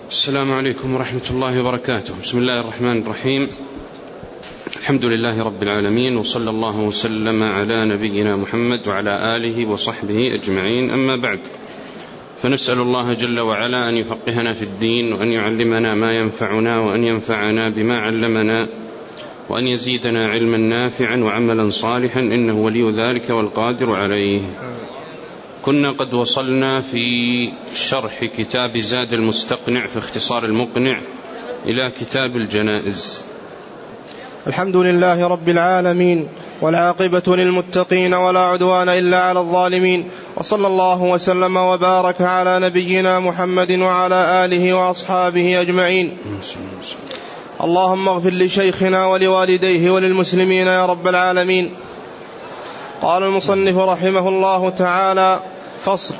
السلام عليكم ورحمة الله وبركاته. بسم الله الرحمن الرحيم. الحمد لله رب العالمين، وصلى الله وسلم على نبينا محمد وعلى آله وصحبه أجمعين، أما بعد، فنسأل الله جل وعلا أن يفقهنا في الدين، وأن يعلمنا ما ينفعنا، وأن ينفعنا بما علمنا، وأن يزيدنا علما نافعا وعملا صالحا، إنه ولي ذلك والقادر عليه. كنا قد وصلنا في شرح كتاب زاد المستقنع في اختصار المقنع إلى كتاب الجنائز. الحمد لله رب العالمين، والعاقبة للمتقين، ولا عدوان إلا على الظالمين، وصلى الله وسلم وبارك على نبينا محمد وعلى آله وأصحابه أجمعين. اللهم اغفر لشيخنا ولوالديه وللمسلمين يا رب العالمين. قال المصنف رحمه الله تعالى: فصل.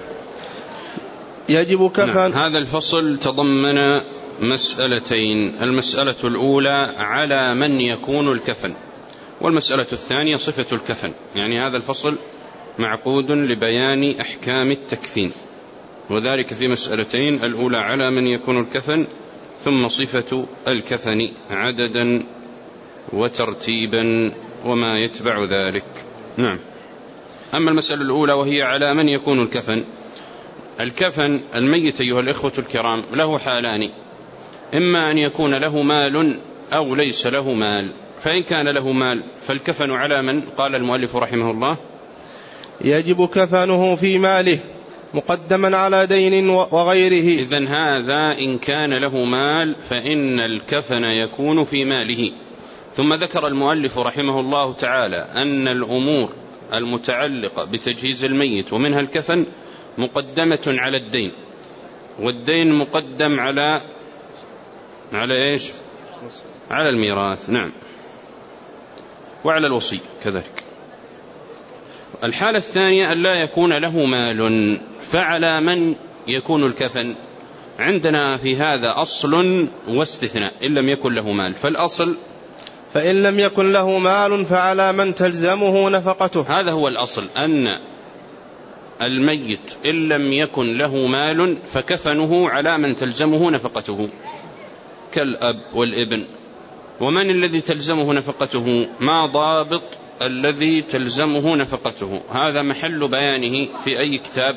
يجب كفن. هذا الفصل تضمن مسألتين: المسألة الأولى على من يكون الكفن، والمسألة الثانية صفة الكفن. يعني هذا الفصل معقود لبيان أحكام التكفين، وذلك في مسألتين: الأولى على من يكون الكفن، ثم صفة الكفن عددا وترتيبا وما يتبع ذلك. نعم. أما المسألة الأولى وهي على من يكون الكفن، الكفن الميت أيها الإخوة الكرام له حالان: إما أن يكون له مال أو ليس له مال. فإن كان له مال فالكفن على من؟ قال المؤلف رحمه الله: يجب كفنه في ماله مقدما على دين وغيره. إذن هذا إن كان له مال فإن الكفن يكون في ماله. ثم ذكر المؤلف رحمه الله تعالى أن الأمور المتعلقة بتجهيز الميت ومنها الكفن مقدمة على الدين، والدين مقدم على إيش؟ على الميراث. نعم، وعلى الوصي كذلك. الحالة الثانية أن لا يكون له مال، فعلى من يكون الكفن؟ عندنا في هذا أصل واستثناء: إن لم يكن له مال. فالأصل: فإن لم يكن له مال فعلى من تلزمه نفقته. هذا هو الأصل، أن الميت إن لم يكن له مال فكفنه على من تلزمه نفقته، كالأب والابن. ومن الذي تلزمه نفقته؟ ما ضابط الذي تلزمه نفقته؟ هذا محل بيانه في أي كتاب؟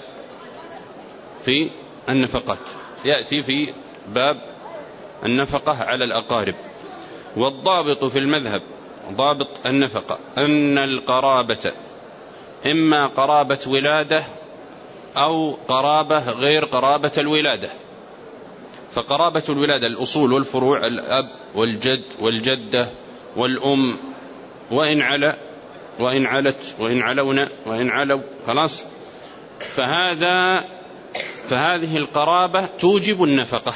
في النفقات، يأتي في باب النفقة على الأقارب. والضابط في المذهب ضابط النفقة أن القرابة إما قرابة ولادة أو قرابة غير قرابة الولادة. فقرابة الولادة الأصول والفروع: الأب والجد والجدة والأم، وإن على وإن علت وإن علونا وإن علوا، خلاص. فهذه القرابة توجب النفقة.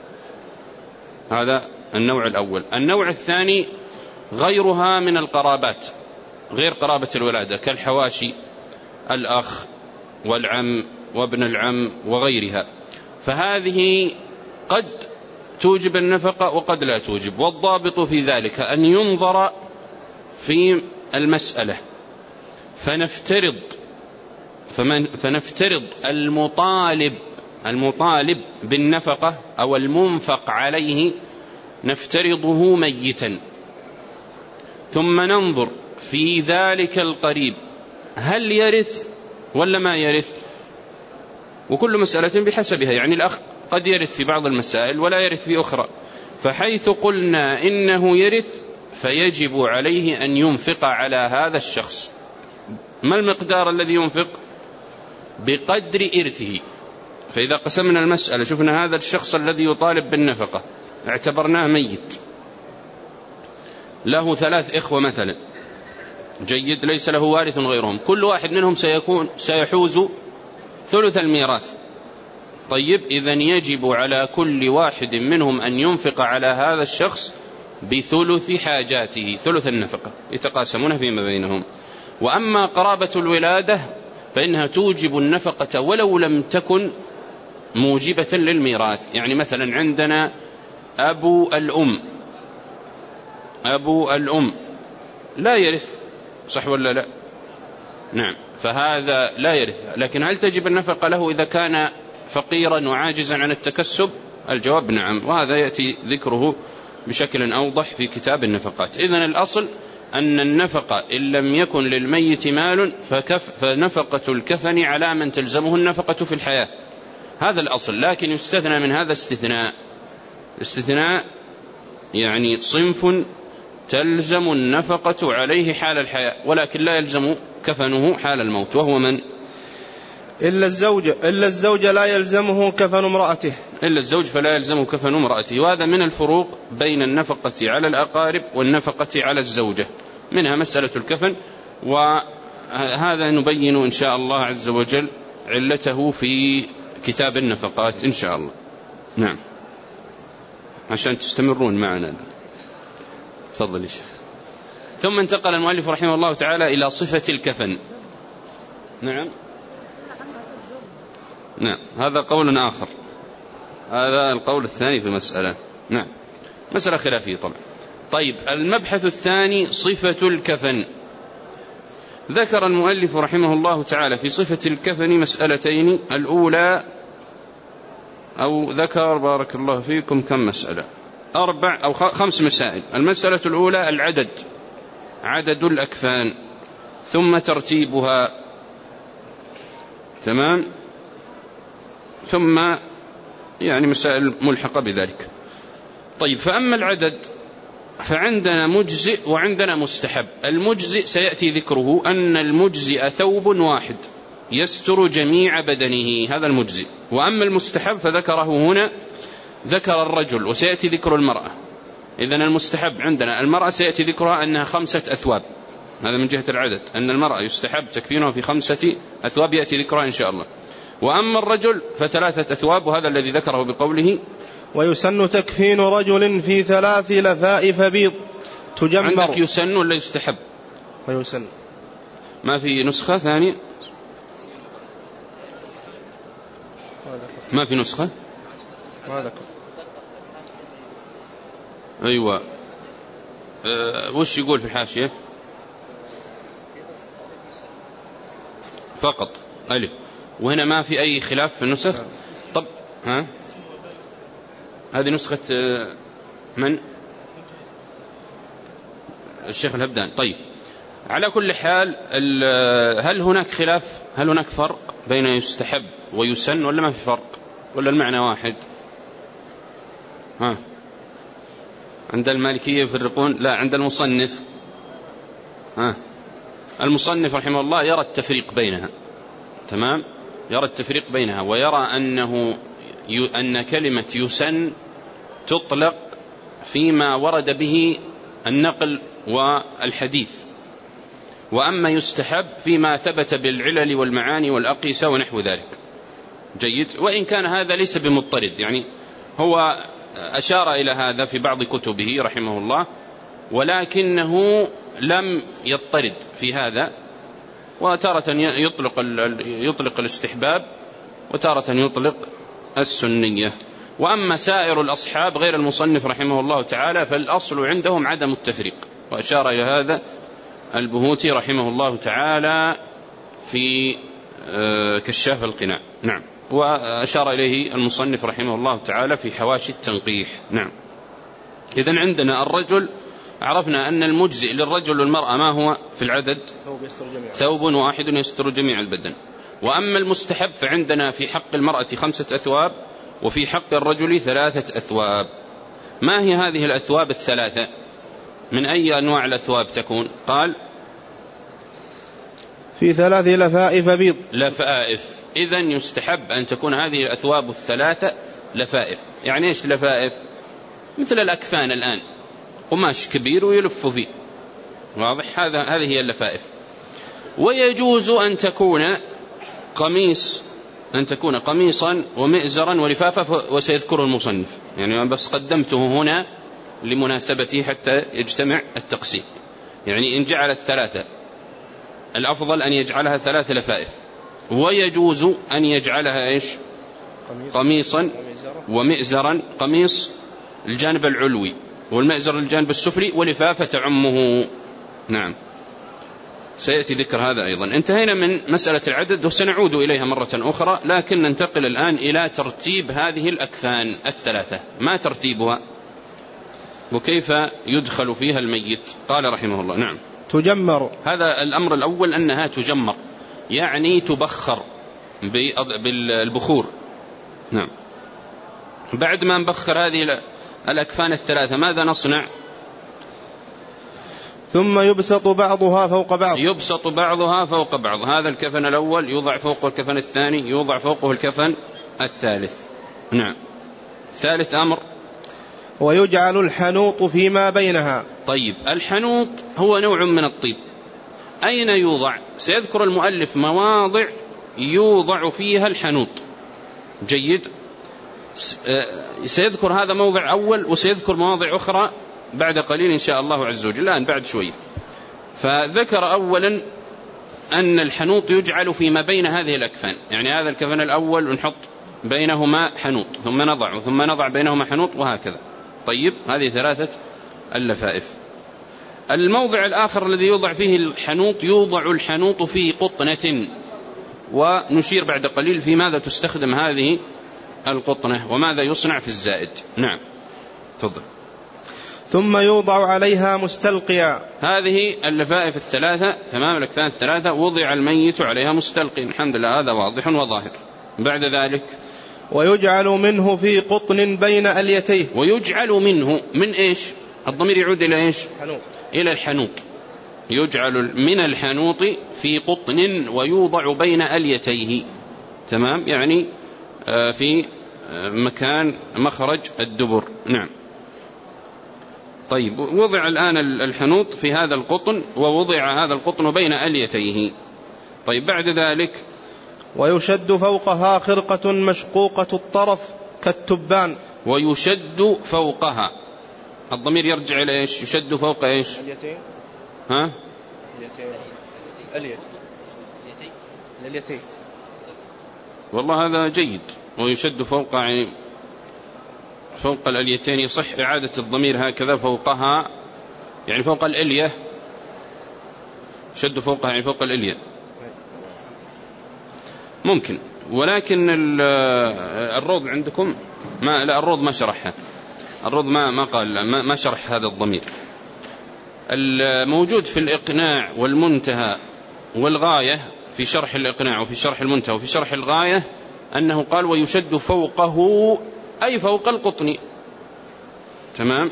هذا النوع الأول. النوع الثاني غيرها من القرابات غير قرابة الولادة، كالحواشي، الأخ والعم وابن العم وغيرها، فهذه قد توجب النفقة وقد لا توجب. والضابط في ذلك أن ينظر في المسألة، فنفترض المطالب بالنفقة أو المنفق عليه نفترضه ميتا، ثم ننظر في ذلك القريب هل يرث ولا ما يرث. وكل مسألة بحسبها، يعني الأخ قد يرث في بعض المسائل ولا يرث في أخرى. فحيث قلنا إنه يرث فيجب عليه أن ينفق على هذا الشخص. ما المقدار الذي ينفق؟ بقدر إرثه. فإذا قسمنا المسألة شفنا هذا الشخص الذي يطالب بالنفقة اعتبرناه ميت، له 3 إخوة مثلا، جيد، ليس له وارث غيرهم، كل واحد منهم سيحوز ثلث الميراث. طيب، إذن يجب على كل واحد منهم أن ينفق على هذا الشخص بثلث حاجاته، ثلث النفقة، يتقاسمون فيما بينهم. وأما قرابة الولادة فإنها توجب النفقة ولو لم تكن موجبة للميراث. يعني مثلا عندنا أبو الأم لا يرث، صح ولا لا؟ نعم، فهذا لا يرث. لكن هل تجب النفقة له إذا كان فقيرا وعاجزا عن التكسب؟ الجواب نعم، وهذا يأتي ذكره بشكل أوضح في كتاب النفقات. إذن الأصل أن النفقة إن لم يكن للميت مال فنفقة الكفن على من تلزمه النفقة في الحياة، هذا الأصل. لكن يستثنى من هذا استثناء يعني صنف تلزم النفقة عليه حال الحياة ولكن لا يلزم كفنه حال الموت، وهو من؟ إلا الزوج لا يلزمه كفن امرأته، إلا الزوج فلا يلزمه كفن امرأته. وهذا من الفروق بين النفقة على الأقارب والنفقة على الزوجة، منها مسألة الكفن، وهذا نبين إن شاء الله عز وجل علته في كتاب النفقات إن شاء الله. نعم، عشان تستمرون معنا. تفضل يا شيخ. ثم انتقل المؤلف رحمه الله تعالى إلى صفة الكفن. نعم هذا قول آخر، هذا القول الثاني في المسألة. نعم، مسألة خلافية طبعا. طيب، المبحث الثاني صفة الكفن. ذكر المؤلف رحمه الله تعالى في صفة الكفن مسألتين. الأولى، أو ذكر بارك الله فيكم كم مسألة، 4 أو 5 مسائل. المسألة الأولى العدد، عدد الأكفان، ثم ترتيبها، تمام، ثم يعني مسائل ملحقة بذلك. طيب، فأما العدد فعندنا مجزئ وعندنا مستحب. المجزئ سيأتي ذكره، أن المجزئ ثوب واحد يستر جميع بدنه، هذا المجزئ. وأما المستحب فذكره هنا، ذكر الرجل وسيأتي ذكر المرأة. إذن المستحب عندنا المرأة سيأتي ذكرها أنها 5 أثواب، هذا من جهة العدد، أن المرأة يستحب تكفينها في 5 أثواب يأتي ذكرها إن شاء الله. وأما الرجل ف3 أثواب، وهذا الذي ذكره بقوله ويسن تكفين رجل في 3 لفائف بيض تجمر. عندك يسن ولا يستحب؟ ويسن. ما في نسخة ثانية؟ ما في نسخة؟ ما ذكر. أيوة، وش يقول في الحاشية؟ فقط ألف، وهنا ما في أي خلاف في النسخ. طب ها، هذه نسخة من؟ الشيخ الهبدان. طيب، على كل حال، هل هناك خلاف، هل هناك فرق بين يستحب ويسن ولا ما في فرق، ولا المعنى واحد؟ ها، عند المالكية يفرقون؟ لا، عند المصنف، ها، المصنف رحمه الله يرى التفريق بينها، تمام، يرى التفريق بينها، ويرى أن كلمة يسن تطلق فيما ورد به النقل والحديث، وأما يستحب فيما ثبت بالعلل والمعاني والأقيسة ونحو ذلك. جيد، وإن كان هذا ليس بمضطرد، يعني هو أشار إلى هذا في بعض كتبه رحمه الله، ولكنه لم يضطرد في هذا، وتارة يطلق الاستحباب وتارة يطلق السنية. وأما سائر الأصحاب غير المصنف رحمه الله تعالى فالأصل عندهم عدم التفريق، وأشار إلى هذا البهوتي رحمه الله تعالى في كشاف القناع. نعم، وأشار إليه المصنف رحمه الله تعالى في حواشي التنقيح. نعم، إذن عندنا الرجل، عرفنا أن المجزئ للرجل والمرأة ما هو في العدد؟ ثوب واحد يستر جميع البدن. وأما المستحب فعندنا في حق المرأة 5 أثواب، وفي حق الرجل 3 أثواب. ما هي هذه الأثواب ال3؟ من أي أنواع الأثواب تكون؟ قال في 3 لفائف بيض. لفائف، إذن يستحب أن تكون هذه الأثواب ال3 لفائف. يعني إيش لفائف؟ مثل الأكفان الآن، قماش كبير ويلف فيه، واضح؟ هذه هي اللفائف. ويجوز أن تكون قميصا ومئزرا ولفافة، وسيذكر المصنف، يعني بس قدمته هنا لمناسبته حتى يجتمع التقسيم. يعني إن جعلت 3 الأفضل أن يجعلها 3 لفائف. ويجوز أن يجعلها إيش؟ قميصا ومئزرا، قميص الجانب العلوي والمئزر الجانب السفلي، ولفافة تعمه. نعم، سيأتي ذكر هذا أيضا. انتهينا من مسألة العدد وسنعود إليها مرة أخرى، لكن ننتقل الآن إلى ترتيب هذه الأكفان الثلاثة. ما ترتيبها وكيف يدخل فيها الميت؟ قال رحمه الله: نعم، تجمر. هذا الأمر الأول، أنها تجمر، يعني تبخر بالبخور. نعم. بعد ما نبخر هذه الأكفان الثلاثة ماذا نصنع؟ ثم يبسط بعضها فوق بعض. يبسط بعضها فوق بعض. هذا الكفن الأول يوضع فوقه الكفن الثاني، يوضع فوقه الكفن الثالث. نعم. ثالث أمر: ويجعل الحنوط فيما بينها. طيب، الحنوط هو نوع من الطيب. أين يوضع؟ سيذكر المؤلف مواضع يوضع فيها الحنوط. جيد. سيذكر هذا موضع أول، وسيذكر مواضع أخرى بعد قليل إن شاء الله عز وجل، الآن بعد شوية. فذكر أولا أن الحنوط يجعل فيما بين هذه الأكفان، يعني هذا الكفن الأول ونحط بينهما حنوط، ثم نضع بينهما حنوط، وهكذا. طيب، هذه ثلاثة اللفائف. الموضع الآخر الذي يوضع فيه الحنوط، يوضع الحنوط في قطنة، ونشير بعد قليل في ماذا تستخدم هذه القطنة وماذا يصنع في الزائد. نعم، تفضل. ثم يوضع عليها مستلقيا. هذه اللفائف الثلاثة، تمام، الأكفان الثلاثة وضع الميت عليها مستلقي. الحمد لله، هذا واضح وظاهر. بعد ذلك: ويجعل منه في قطن بين أليتيه. ويجعل منه، من إيش؟ الضمير يعود إلى إيش؟ حنوط. إلى الحنوط. يجعل من الحنوط في قطن ويوضع بين أليتيه، تمام، يعني في مكان مخرج الدبر. نعم. طيب، وضع الآن الحنوط في هذا القطن، ووضع هذا القطن بين أليتيه. طيب، بعد ذلك: ويشد فوقها خرقة مشقوقة الطرف كالتبان. ويشد فوقها، الضمير يرجع إلى إيش؟ يشد فوق إيش؟ اليتين. ها؟ اليتين. والله هذا جيد. ويشد فوق، يعني فوق الأليتين. يصح إعادة الضمير هكذا، فوقها يعني فوق الألية. شد فوقها يعني فوق الألية ممكن، ولكن الروض عندكم لا، الروض ما شرحها. الروض ما قال، ما شرح هذا الضمير. الموجود في الإقناع والمنتهى والغاية، في شرح الإقناع وفي شرح المنتهى وفي شرح الغاية، أنه قال: ويشد فوقه، أي فوق القطن. تمام،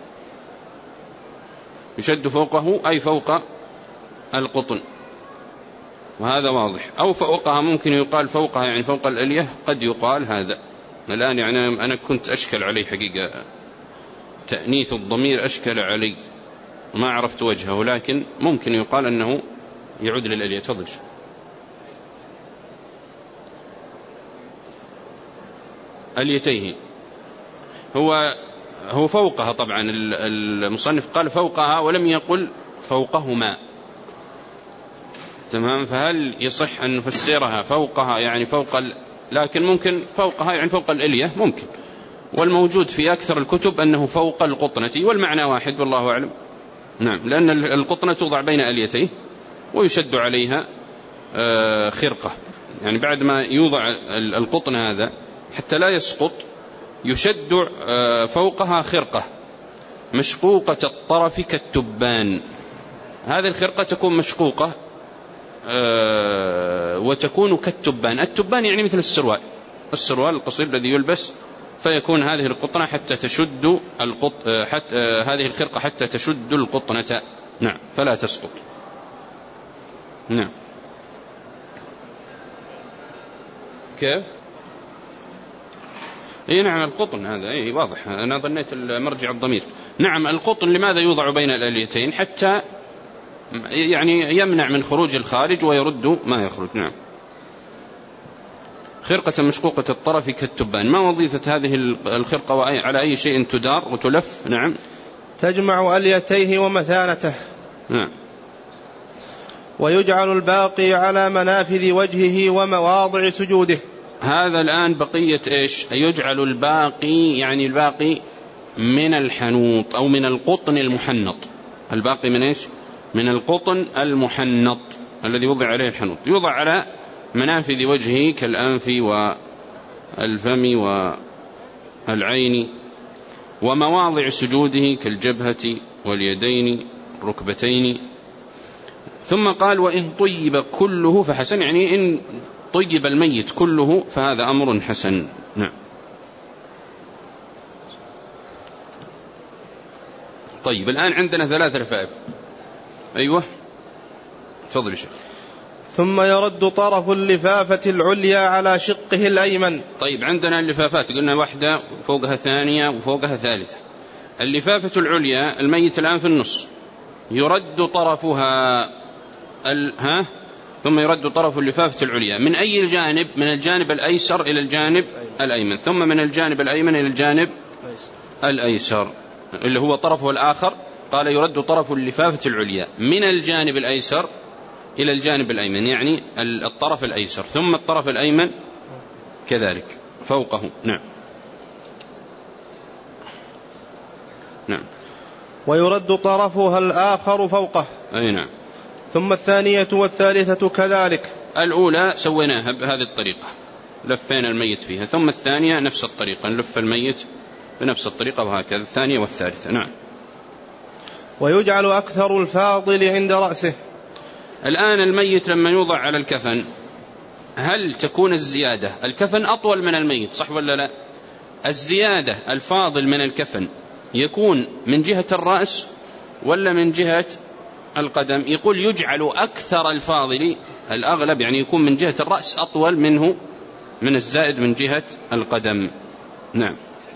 يشد فوقه أي فوق القطن، وهذا واضح. أو فوقها، ممكن يقال فوقها يعني فوق الألية، قد يقال هذا. الآن يعني أنا كنت أشكل علي حقيقة، تأنيث الضمير أشكل علي، ما عرفت وجهه، لكن ممكن يقال أنه يعود للألية. تفضل. أليتيه هو فوقها. طبعا المصنف قال فوقها ولم يقل فوقهما، تمام. فهل يصح أن نفسرها فوقها يعني فوق لكن ممكن فوقها يعني فوق الألية، ممكن. والموجود في أكثر الكتب أنه فوق القطنة، والمعنى واحد والله أعلم. نعم، لأن القطنة توضع بين أليتيه ويشد عليها خرقة، يعني بعد ما يوضع القطن هذا حتى لا يسقط، يشد فوقها خرقة مشقوقة الطرف كالتبان. هذه الخرقة تكون مشقوقة وتكون كالتبان. التبان يعني مثل السروال القصير الذي يلبس، فيكون هذه القطنة حتى تشد هذه الخرقة حتى تشد القطنة. نعم، فلا تسقط. نعم. كيف؟ اي نعم، القطن هذا اي واضح، انا ظنيت مرجع الضمير. نعم، القطن لماذا يوضع بين الأليتين؟ حتى يعني يمنع من خروج الخارج ويرد ما يخرج. نعم. خرقة مشقوقة الطرف كالتبان. ما وظيفة هذه الخرقة على أي شيء تدار وتلف؟ نعم، تجمع أليتيه ومثانته. نعم. ويجعل الباقي على منافذ وجهه ومواضع سجوده. هذا الآن بقية إيش؟ يجعل الباقي، يعني الباقي من الحنوط أو من القطن المحنط. الباقي من إيش؟ من القطن المحنط الذي وضع عليه الحنوط، يوضع على منافذ وجهه كالأنف والفم والعين، ومواضع سجوده كالجبهة واليدين الركبتين. ثم قال وإن طيب كله فحسن، يعني إن طيب الميت كله فهذا أمر حسن. نعم. طيب الآن عندنا 3 لفائف. أيوة تفضل يا شيخ. ثم يرد طرف اللفافة العليا على شقه الأيمن. طيب عندنا اللفافات قلنا واحدة فوقها ثانية وفوقها ثالثة. اللفافة العليا الميت الآن في النص، يرد طرفها ثم يرد طرف اللفافة العليا من أي الجانب؟ من الجانب الأيسر إلى الجانب الأيمن، ثم من الجانب الأيمن إلى الجانب الأيسر اللي هو طرفه الآخر. قال يرد طرف اللفافة العليا من الجانب الأيسر إلى الجانب الأيمن، يعني الطرف الأيسر، ثم الطرف الأيمن كذلك فوقه. نعم. نعم. ويرد طرفها الآخر فوقه. أي نعم. ثم الثانية والثالثة كذلك. الأولى سويناها بهذه الطريقة، لفينا الميت فيها، ثم الثانية نفس الطريقة، نلف الميت بنفس الطريقة، وهكذا الثانية والثالثة. نعم. ويجعل أكثر الفاضل عند رأسه. الآن الميت لما يوضع على الكفن هل تكون الزيادة، الكفن أطول من الميت صح ولا لا؟ الزيادة الفاضل من الكفن يكون من جهة الرأس ولا من جهة القدم؟ يقول يجعل أكثر الفاضل، الأغلب يعني يكون من جهة الرأس أطول منه من الزائد من جهة القدم. نعم.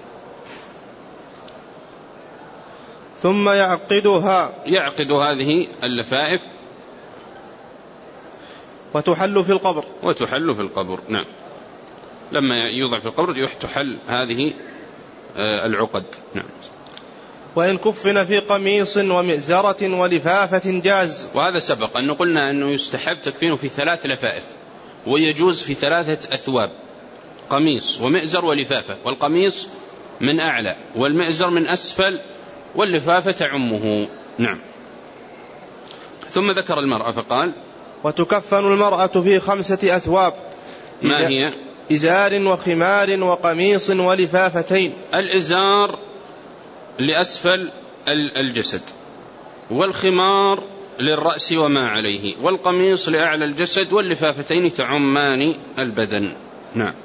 ثم يعقد هذه اللفائف وتحل في القبر. نعم. لما يوضع في القبر تحل هذه العقد. نعم. وإن كفن في قميص ومئزرة ولفافة جاز. وهذا سبق أنه قلنا أنه يستحب تكفينه في 3 لفائف، ويجوز في 3 أثواب، قميص ومئزر ولفافة، والقميص من أعلى والمئزر من أسفل واللفافة تعمه. نعم. ثم ذكر المرأة فقال وتكفن المرأة في 5 أثواب. ما هي؟ إزار وخمار وقميص ولفافتين. الإزار لأسفل الجسد، والخمار للرأس وما عليه، والقميص لأعلى الجسد، واللفافتين تعمان البدن. نعم.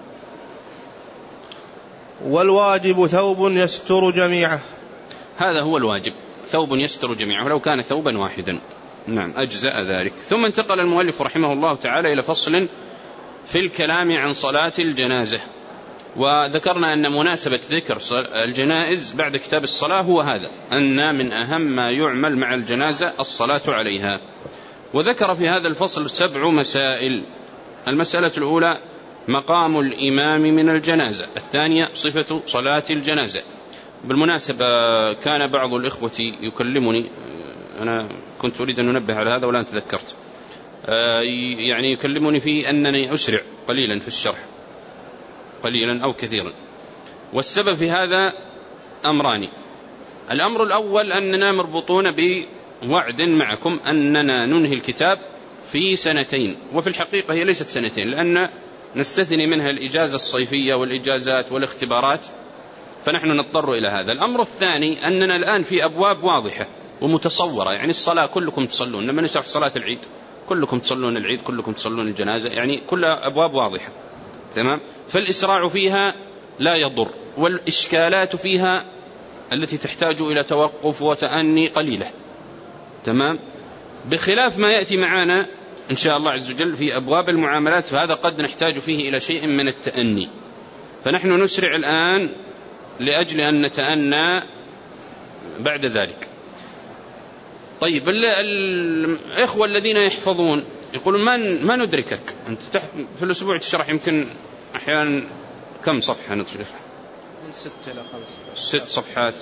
والواجب ثوب يستر جميعه. هذا هو الواجب، ثوب يستر جميعه، ولو كان ثوبا واحدا. نعم أجزاء ذلك. ثم انتقل المؤلف رحمه الله تعالى إلى فصل في الكلام عن صلاة الجنازة، وذكرنا أن مناسبة ذكر الجنائز بعد كتاب الصلاة هو هذا، أن من أهم ما يعمل مع الجنازة الصلاة عليها. وذكر في هذا الفصل 7 مسائل. المسألة الأولى مقام الإمام من الجنازة، الثانية صفة صلاة الجنازة. بالمناسبة كان بعض الإخوة يكلمني، أنا كنت أريد أن أنبه على هذا والآن تذكرت، يعني يكلمني في أنني أسرع قليلا في الشرح، قليلا أو كثيرا. والسبب في هذا أمران. الأمر الأول أننا مربوطون بوعد معكم أننا ننهي الكتاب في 2 وفي الحقيقة هي ليست 2 لأن نستثني منها الإجازة الصيفية والإجازات والاختبارات، فنحن نضطر إلى هذا. الأمر الثاني أننا الآن في أبواب واضحة ومتصورة، يعني الصلاة كلكم تصلون، لما نشرح صلاة العيد كلكم تصلون العيد، كلكم تصلون الجنازة، يعني كلها أبواب واضحة. تمام. فالإسراع فيها لا يضر، والإشكالات فيها التي تحتاج إلى توقف وتأني قليلة. تمام. بخلاف ما يأتي معنا إن شاء الله عز وجل في أبواب المعاملات، فهذا قد نحتاج فيه إلى شيء من التأني، فنحن نسرع الآن لأجل أن نتأنى بعد ذلك. طيب الإخوة الذين يحفظون يقولون ما ندركك أنت في الأسبوع تشرح يمكن أحيانا كم صفحة نشرح؟ من 6 إلى 5. 6 صفحات.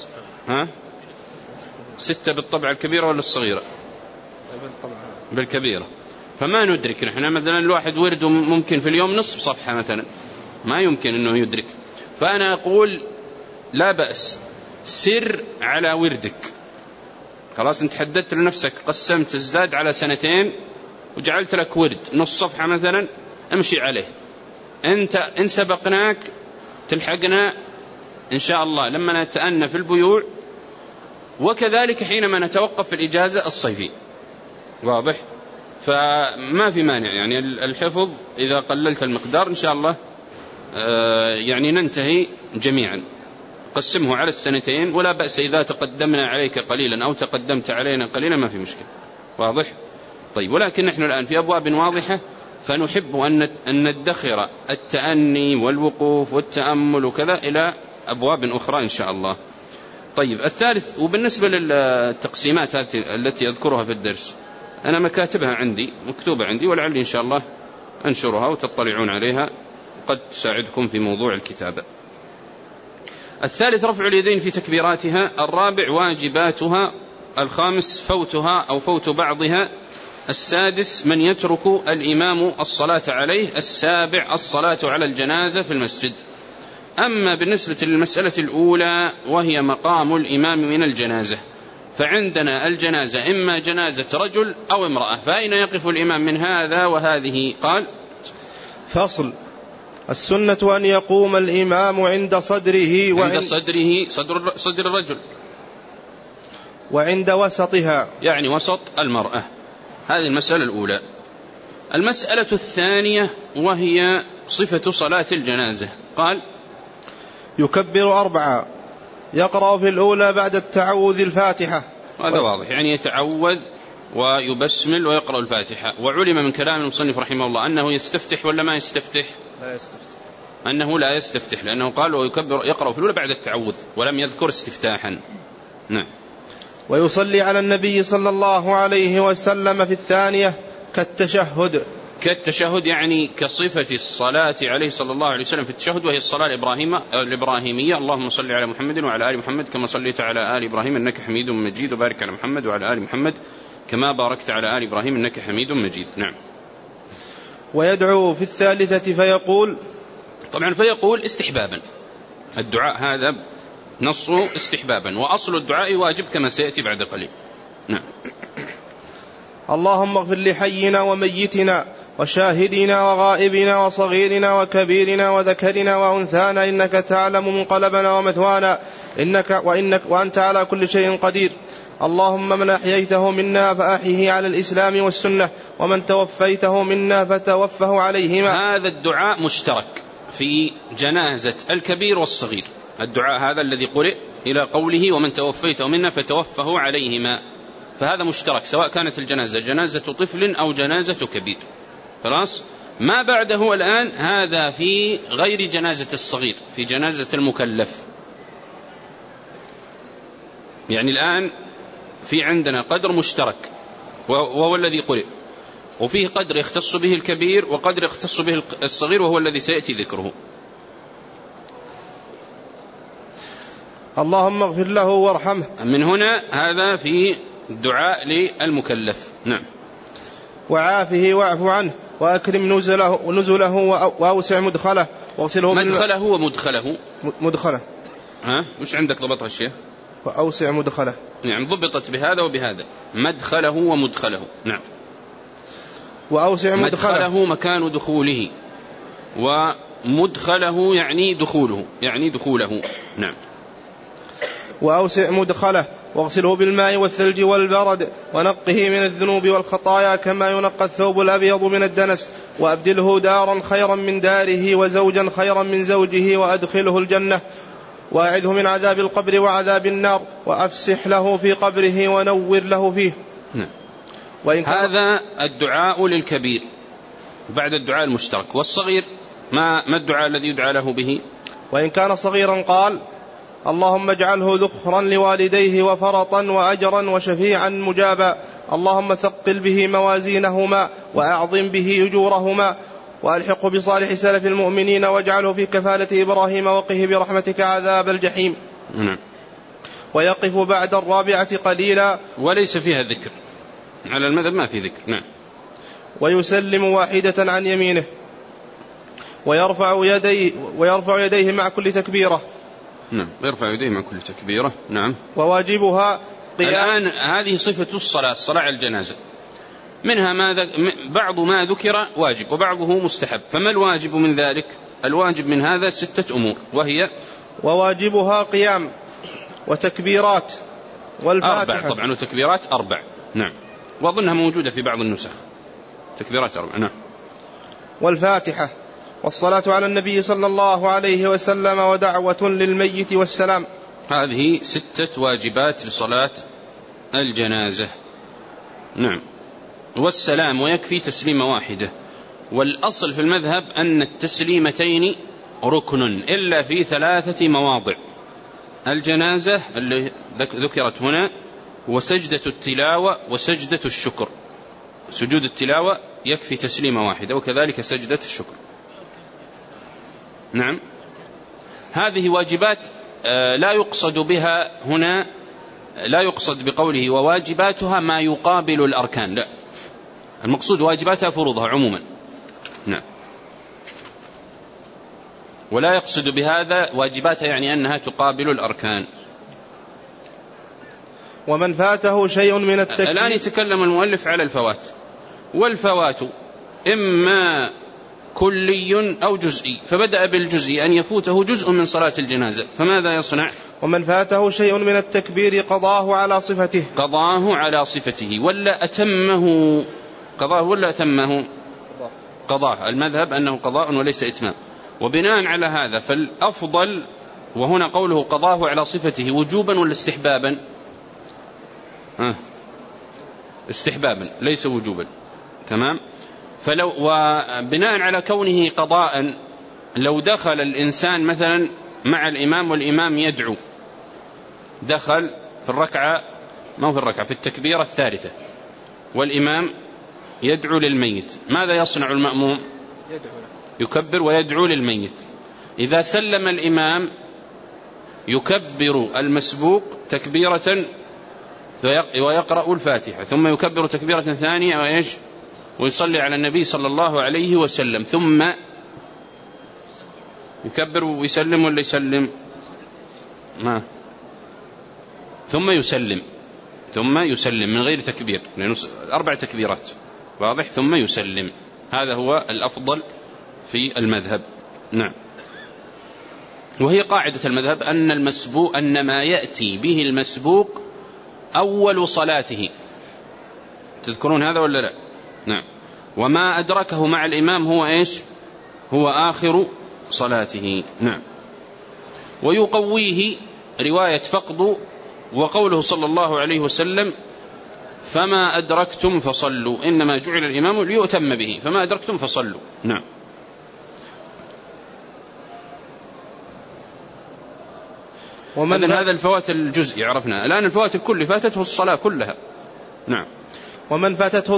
6 بالطبعة الكبيرة ولا الصغيرة؟ بالكبيرة. فما ندرك نحن مثلا الواحد ورده ممكن في اليوم نصف صفحة مثلا، ما يمكن أنه يدرك. فأنا أقول لا بأس، سر على وردك خلاص أنت حددت لنفسك، قسمت الزاد على 2 وجعلت لك ورد نص صفحة مثلا امشي عليه. أنت إن سبقناك تلحقنا إن شاء الله لما نتأنى في البيوع، وكذلك حينما نتوقف في الإجازة الصيفية. واضح؟ فما في مانع يعني الحفظ إذا قللت المقدار إن شاء الله يعني ننتهي جميعا. قسمه على 2 ولا بأس إذا تقدمنا عليك قليلا أو تقدمت علينا قليلا، ما في مشكلة. واضح؟ طيب، ولكن نحن الآن في أبواب واضحة، فنحب أن ندخر التأني والوقوف والتأمل وكذا إلى أبواب أخرى إن شاء الله. طيب، الثالث، وبالنسبة للتقسيمات هذه التي أذكرها في الدرس أنا مكاتبها عندي مكتوبة عندي، ولعلي إن شاء الله أنشرها وتطلعون عليها، قد تساعدكم في موضوع الكتابة. الثالث رفع اليدين في تكبيراتها. الرابع واجباتها. الخامس فوتها أو فوت بعضها. السادس من يترك الإمام الصلاة عليه. السابع الصلاة على الجنازة في المسجد. أما بالنسبة للمسألة الأولى وهي مقام الإمام من الجنازة، فعندنا الجنازة إما جنازة رجل أو امرأة، فأين يقف الإمام من هذا وهذه؟ قال: فصل: السنة أن يقوم الإمام عند صدره عند صدره صدر الرجل، وعند وسطها يعني وسط المرأة. هذه المسألة الأولى. المسألة الثانية وهي صفة صلاة الجنازة. قال: يكبر 4، يقرأ في الأولى بعد التعوذ الفاتحة. هذا واضح، يعني يتعوذ ويبسمل ويقرأ الفاتحة. وعلم من كلام المصنف رحمه الله أنه يستفتح ولا ما يستفتح؟ لا يستفتح. أنه لا يستفتح، لأنه قال ويكبر يقرأ في الأولى بعد التعوذ ولم يذكر استفتاحا. نعم. ويصلي على النبي صلى الله عليه وسلم في الثانية كالتشهد. كالتشهد يعني كصفة الصلاة عليه صلى الله عليه وسلم في التشهد، وهي الصلاة الإبراهيمية: اللهم صل على محمد وعلى آل محمد كما صليت على آل إبراهيم إنك حميد مجيد، وبارك على محمد وعلى آل محمد كما باركت على آل إبراهيم إنك حميد مجيد. نعم. ويدعو في الثالثة فيقول، طبعا فيقول استحبابا، الدعاء هذا نصه استحبابا، وأصل الدعاء واجب كما سيأتي بعد قليل. نعم. اللهم اغفر لحينا وميتنا وشاهدنا وغائبنا وصغيرنا وكبيرنا وذكرنا وأنثانا إنك تعلم منقلبنا ومثوانا وأنت على كل شيء قدير. اللهم من أحييته منا فأحيه على الإسلام والسنة، ومن توفيته منا فتوفه عليهما. هذا الدعاء مشترك في جنازة الكبير والصغير، الدعاء هذا الذي قرئ إلى قوله ومن توفيته منا فتوفه عليهما، فهذا مشترك سواء كانت الجنازة جنازة طفل أو جنازة كبير. خلاص، ما بعده الآن هذا في غير جنازة الصغير، في جنازة المكلف. يعني الآن في عندنا قدر مشترك وهو الذي قرئ، وفيه قدر يختص به الكبير وقدر يختص به الصغير وهو الذي سيأتي ذكره. اللهم اغفر له وارحمه. من هنا هذا في الدعاء للمكلف. نعم. وعافه واعف عنه وأكرم نزله وأوسع مدخله واغسله. مدخله ومدخله. مدخله. وش عندك ضبطها الشيخ؟ وأوسع مدخله. نعم، ضبطت بهذا وبهذا، مدخله ومدخله. نعم. وأوسع مدخله مكان دخوله، ومدخله يعني دخوله. نعم. وأوسع مدخله واغسله بالماء والثلج والبرد ونقه من الذنوب والخطايا كما ينقى الثوب الأبيض من الدنس، وأبدله دارا خيرا من داره وزوجا خيرا من زوجه وأدخله الجنة، وأعذه من عذاب القبر وعذاب النار، وأفسح له في قبره ونور له فيه. هذا الدعاء للكبير بعد الدعاء المشترك. والصغير ما الدعاء الذي يدعى له به؟ وإن كان صغيرا قال: اللهم اجعله ذخرا لوالديه وفرطا وأجرا وشفيعا مجابا، اللهم ثقل به موازينهما وأعظم به أجورهما، وألحقه بصالح سلف المؤمنين، واجعله في كفالة إبراهيم، وقه برحمتك عذاب الجحيم. ويقف بعد الرابعة قليلا، وليس فيها ذكر على المذهب، ما في ذكر. نعم. ويسلم واحدة عن يمينه، ويرفع يديه مع كل تكبيرة. نعم، يرفع يديه مع كل تكبيرة. نعم. وواجبها الآن هذه صفة الصلاة على الجنازة، منها بعض ما ذكر واجب وبعضه مستحب. فما الواجب من ذلك؟ الواجب من هذا 6 أمور، وهي: وواجبها قيام، وتكبيرات، والفاتحة 4 طبعا، وتكبيرات 4. نعم، وأظنها موجودة في بعض النسخ، تكبيرات 4. نعم. والفاتحة، والصلاة على النبي صلى الله عليه وسلم، ودعوة للميت، والسلام. هذه 6 واجبات لصلاة الجنازة. نعم. والسلام، ويكفي تسليمة واحدة. والأصل في المذهب أن التسليمتين ركن إلا في 3 مواضع: الجنازة اللي ذكرت هنا، وسجدة التلاوة، وسجدة الشكر. سجود التلاوة يكفي تسليمة واحدة، وكذلك سجدة الشكر. نعم. هذه واجبات لا يقصد بها هنا، لا يقصد بقوله وواجباتها ما يقابل الأركان، لا، المقصود واجباتها فروضها عموما. نعم. ولا يقصد بهذا واجباتها يعني أنها تقابل الأركان. ومن فاته شيء من التكبير. الآن يتكلم المؤلف على الفوات، والفوات إما كلي أو جزئي، فبدأ بالجزئي أن يفوته جزء من صلاة الجنازة، فماذا يصنع؟ ومن فاته شيء من التكبير قضاه على صفته. قضاه على صفته، ولا أتمه؟ قضاه ولا أتمه؟ قضاه. المذهب أنه قضاء وليس إتمام. وبناء على هذا فالأفضل، وهنا قوله قضاه على صفته، وجوبا ولا استحبابا؟ استحبابا ليس وجوبا. تمام. فلو وبناء على كونه قضاء، لو دخل الإنسان مثلا مع الإمام والإمام يدعو، دخل في الركعة، ما في الركعة، في التكبيرة الثالثة، والإمام يدعو للميت، ماذا يصنع المأموم؟ يكبر ويدعو للميت. إذا سلم الإمام يكبر المسبوق تكبيرة ويقرأ الفاتحة، ثم يكبر تكبيرة ثانية وإيش؟ ويصلي على النبي صلى الله عليه وسلم، ثم يكبر ويسلم ولا يسلم؟ ما ثم يسلم من غير تكبير، لأنه 4 تكبيرات، واضح؟ ثم يسلم. هذا هو الأفضل في المذهب. نعم. وهي قاعدة المذهب أن المسبوق، أن ما يأتي به المسبوق أول صلاته. تذكرون هذا ولا لا؟ نعم. وما أدركه مع الإمام هو إيش؟ هو آخر صلاته. نعم. ويقويه رواية فقد، وقوله صلى الله عليه وسلم: فما أدركتم فصلوا، إنما جعل الإمام ليؤتم به، فما أدركتم فصلوا. نعم. هذا الفوات الجزئي عرفنا. الآن الفوات الكل فاتته الصلاة كلها. نعم. ومن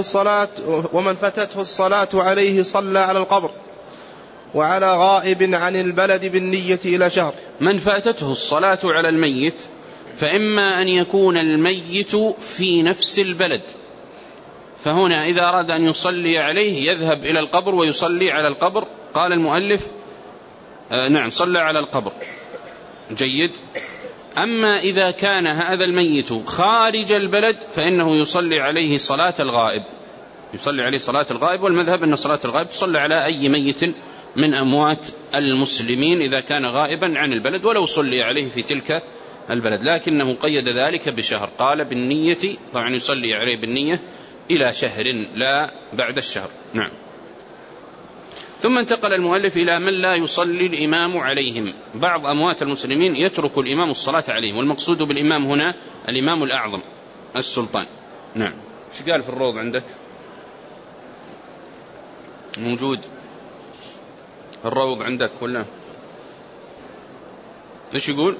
فاتته الصلاة عليه صلى على القبر، وعلى غائب عن البلد بالنية إلى شهر. من فاتته الصلاة على الميت، فإما أن يكون الميت في نفس البلد، فهنا إذا أراد أن يصلي عليه يذهب إلى القبر ويصلي على القبر. قال المؤلف: نعم، صلى على القبر. جيد. أما إذا كان هذا الميت خارج البلد فإنه يصلي عليه صلاة الغائب، يصلي عليه صلاة الغائب. والمذهب أن صلاة الغائب تصلي على أي ميت من أموات المسلمين إذا كان غائبا عن البلد، ولو صلي عليه في تلك البلد، لكنه قيد ذلك بشهر. قال بالنية، طبعا يصلي عليه بالنية إلى شهر، لا بعد الشهر. نعم. ثم انتقل المؤلف إلى من لا يصلي الإمام عليهم. بعض أموات المسلمين يترك الإمام الصلاة عليهم، والمقصود بالإمام هنا الإمام الأعظم السلطان. نعم. ايش قال في الروض عندك؟ موجود الروض عندك ولا ايش يقول؟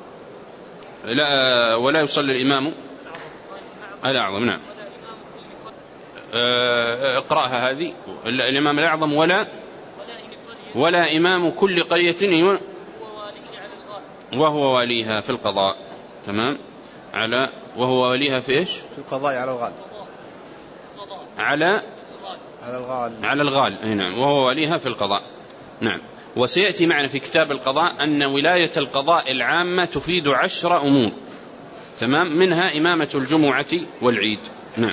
لا، ولا يصلي الإمام الأعظم. نعم. اقرأها هذه. الإمام الأعظم ولا إمام كل قرية وهو واليها في القضاء. تمام. وهو واليها في إيش؟ في القضاء على الغال. على الغال. نعم. وهو واليها في القضاء. نعم. وسيأتي معنا في كتاب القضاء أن ولاية القضاء العامة تفيد 10 أمور. تمام، منها إمامة الجمعة والعيد. نعم.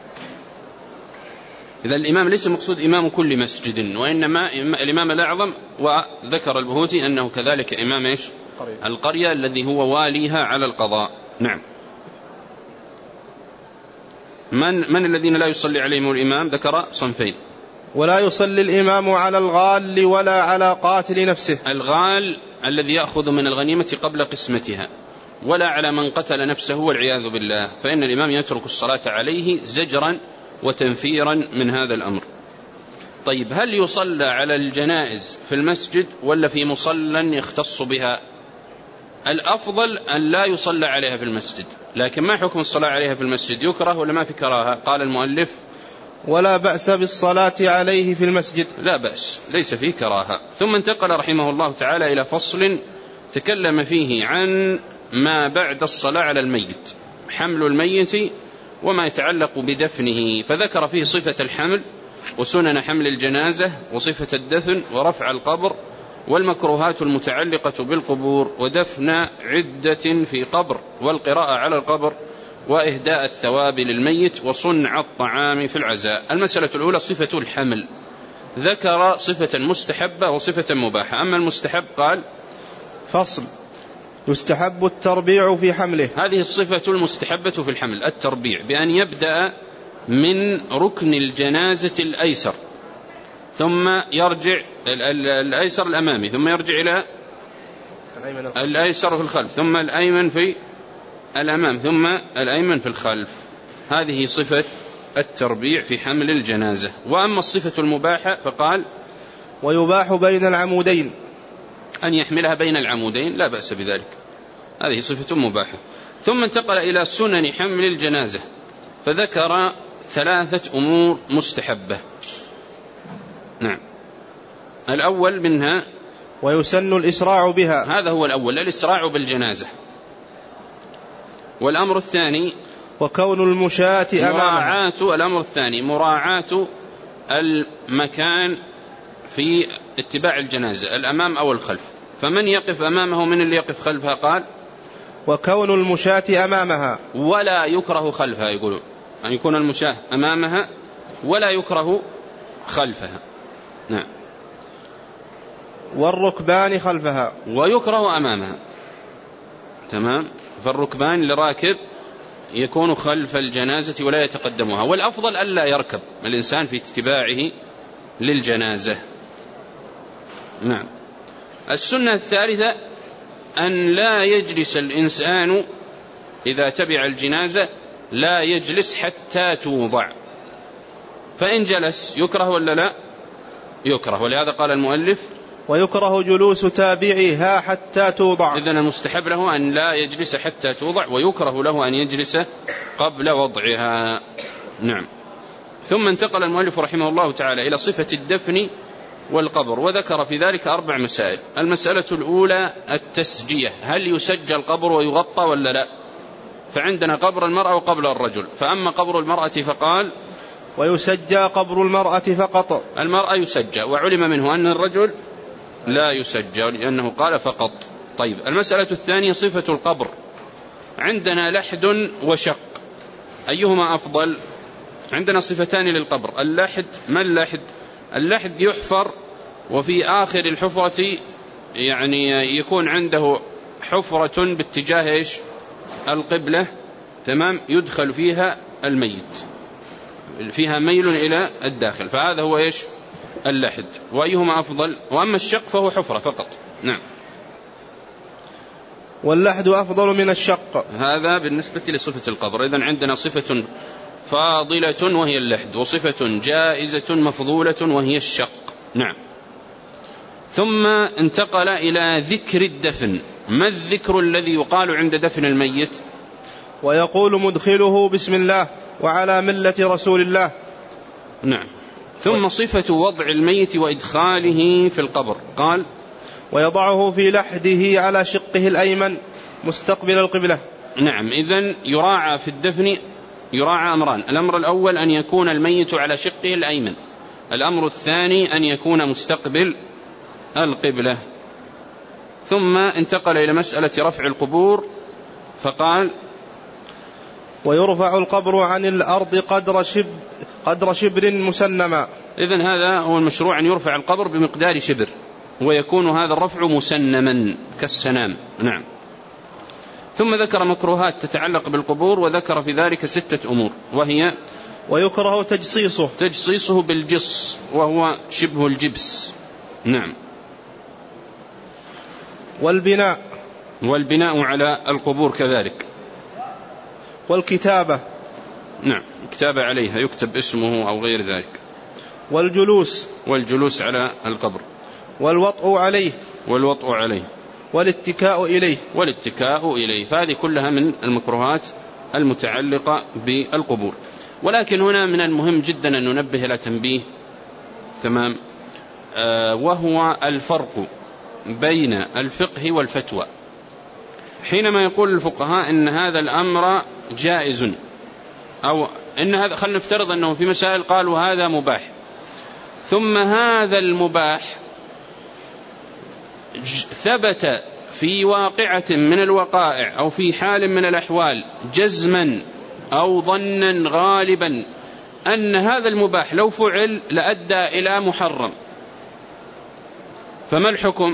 إذا الإمام ليس مقصود إمام كل مسجد، وإنما الإمام الأعظم، وذكر البهوتي أنه كذلك إمام إيش؟ القرية الذي هو واليها على القضاء. نعم. من الذين لا يصلي عليهم الإمام؟ ذكر صنفين. ولا يصلي الإمام على الغال ولا على قاتل نفسه. الغال الذي يأخذ من الغنيمة قبل قسمتها، ولا على من قتل نفسه والعياذ بالله، فإن الإمام يترك الصلاة عليه زجرا وتنفيرا من هذا الأمر. طيب، هل يصلى على الجنائز في المسجد ولا في مصلى يختص بها؟ الأفضل أن لا يصلى عليها في المسجد، لكن ما حكم الصلاة عليها في المسجد؟ يكره ولا ما في كراهة؟ قال المؤلف ولا بأس بالصلاة عليه في المسجد. لا بأس، ليس فيه كراهة. ثم انتقل رحمه الله تعالى إلى فصل تكلم فيه عن ما بعد الصلاة على الميت، حمل الميت وما يتعلق بدفنه، فذكر فيه صفة الحمل وسنن حمل الجنازة وصفة الدفن ورفع القبر والمكروهات المتعلقة بالقبور ودفن عدة في قبر والقراءة على القبر وإهداء الثواب للميت وصنع الطعام في العزاء. المسألة الأولى صفة الحمل، ذكر صفة مستحبة وصفة مباحة. أما المستحب قال فصل يستحب التربيع في حمله. هذه الصفة المستحبة في الحمل التربيع، بأن يبدأ من ركن الجنازة الأيسر ثم يرجع الأيسر الأمامي، ثم يرجع إلى الأيسر في الخلف، ثم الأيمن في الأمام، ثم الأيمن في الخلف. هذه صفة التربيع في حمل الجنازة. وأما الصفة المباحة فقال ويباح بين العمودين، أن يحملها بين العمودين لا بأس بذلك، هذه صفة مباحة. ثم انتقل إلى سنن حمل الجنازة، فذكر 3 أمور مستحبة. نعم. الأول منها ويسن الإسراع بها، هذا هو الأول، الإسراع بالجنازة. والأمر الثاني وكون المشاة أمامها، الأمر الثاني مراعاة المكان في اتباع الجنازة، الأمام أو الخلف، فمن يقف أمامه من اللي يقف خلفها؟ قال وكون المشاة أمامها ولا يكره خلفها، يقولون أن يكون المشاة أمامها ولا يكره خلفها. نعم. والركبان خلفها ويكره أمامها، تمام، فالركبان لراكب يكون خلف الجنازة ولا يتقدمها، والأفضل ألا يركب الإنسان في اتباعه للجنازة. نعم. السنة الثالثة أن لا يجلس الإنسان إذا تبع الجنازة، لا يجلس حتى توضع، فإن جلس يكره ولا لا؟ يكره، ولهذا قال المؤلف ويكره جلوس تابعيها حتى توضع. إذن المستحب له أن لا يجلس حتى توضع، ويكره له أن يجلس قبل وضعها. نعم. ثم انتقل المؤلف رحمه الله تعالى إلى صفة الدفن والقبر، وذكر في ذلك 4 مسائل. المسألة الأولى التسجية، هل يسجى القبر ويغطى ولا لا؟ فعندنا قبر المرأة وقبر الرجل، فأما قبر المرأة فقال ويسجى قبر المرأة فقط. المرأة يسجى، وعلم منه أن الرجل لا يسجى لأنه قال فقط. طيب، المسألة الثانية صفة القبر، عندنا لحد وشق، أيهما أفضل؟ عندنا صفتان للقبر. اللحد، ما اللحد؟ اللحد يحفر وفي آخر الحفرة يعني يكون عنده حفرة باتجاه إيش؟ القبلة، تمام، يدخل فيها الميت، فيها ميل إلى الداخل، فهذا هو إيش؟ اللحد. وأيهما أفضل؟ وأما الشق فهو حفرة فقط. نعم. واللحد أفضل من الشق، هذا بالنسبة لصفة القبر. إذن عندنا صفة فاضلة وهي اللحد، وصفة جائزة مفضولة وهي الشق. نعم. ثم انتقل إلى ذكر الدفن. ما الذكر الذي يقال عند دفن الميت؟ ويقول مدخله بسم الله وعلى ملة رسول الله. نعم. ثم صفة وضع الميت وإدخاله في القبر، قال ويضعه في لحده على شقه الأيمن مستقبل القبلة. نعم. إذن يراعى في الدفن يراعى أمران، الأمر الأول أن يكون الميت على شقه الأيمن، الأمر الثاني أن يكون مستقبل القبلة. ثم انتقل إلى مسألة رفع القبور، فقال ويرفع القبر عن الأرض قدر شبر مسنما. إذن هذا هو المشروع، أن يرفع القبر بمقدار شبر، ويكون هذا الرفع مسنما كالسنام. نعم. ثم ذكر مكروهات تتعلق بالقبور، وذكر في ذلك 6 أمور، وهي: ويكره تجصيصه بالجص، وهو شبه الجبس. نعم. والبناء على القبور كذلك. والكتابة. نعم، كتابة عليها يكتب اسمه أو غير ذلك. والجلوس على القبر. والوطء عليه. والاتكاء إليه. فهذه كلها من المكروهات المتعلقة بالقبور. ولكن هنا من المهم جدا أن ننبه إلى تنبيه، تمام، وهو الفرق بين الفقه والفتوى. حينما يقول الفقهاء إن هذا الأمر جائز، أو إن هذا، خلينا نفترض أنه في مسائل قالوا هذا مباح، ثم هذا المباح ثبت في واقعة من الوقائع أو في حال من الأحوال جزما أو ظنا غالبا أن هذا المباح لو فعل لأدى إلى محرم، فما الحكم؟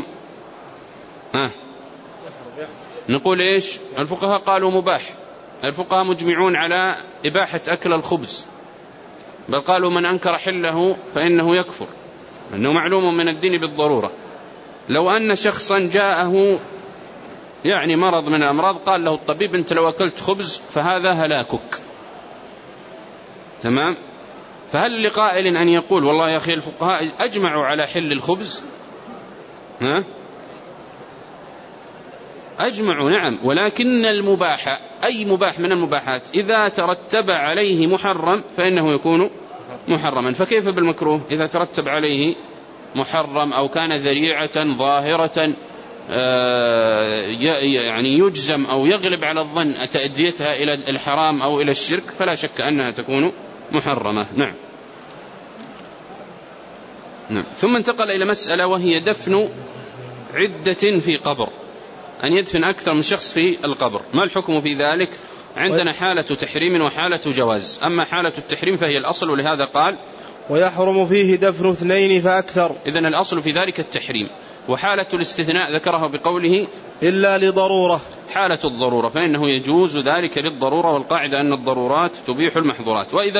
نقول إيش؟ الفقهاء قالوا مباح. الفقهاء مجمعون على إباحة أكل الخبز، بل قالوا من أنكر حله فإنه يكفر، أنه معلوم من الدين بالضرورة. لو أن شخصا جاءه يعني مرض من الأمراض، قال له الطبيب أنت لو أكلت خبز فهذا هلاكك، تمام، فهل لقائل أن يقول والله يا أخي الفقهاء أجمعوا على حل الخبز؟ أجمعوا، نعم، ولكن المباح، أي مباح من المباحات، إذا ترتب عليه محرم فإنه يكون محرما. فكيف بالمكروه إذا ترتب عليه محرم أو كان ذريعة ظاهرة يعني يجزم أو يغلب على الظن تأديتها إلى الحرام أو إلى الشرك، فلا شك أنها تكون محرمة. نعم. ثم انتقل إلى مسألة، وهي دفن عدة في قبر، أن يدفن أكثر من شخص في القبر. ما الحكم في ذلك؟ عندنا حالة تحريم وحالة جواز. أما حالة التحريم فهي الأصل، ولهذا قال ويحرم فيه دفن 2 فأكثر. إذن الأصل في ذلك التحريم. وحالة الاستثناء ذكرها بقوله إلا لضرورة، حالة الضرورة، فإنه يجوز ذلك للضرورة، والقاعدة أن الضرورات تبيح المحظورات. وإذا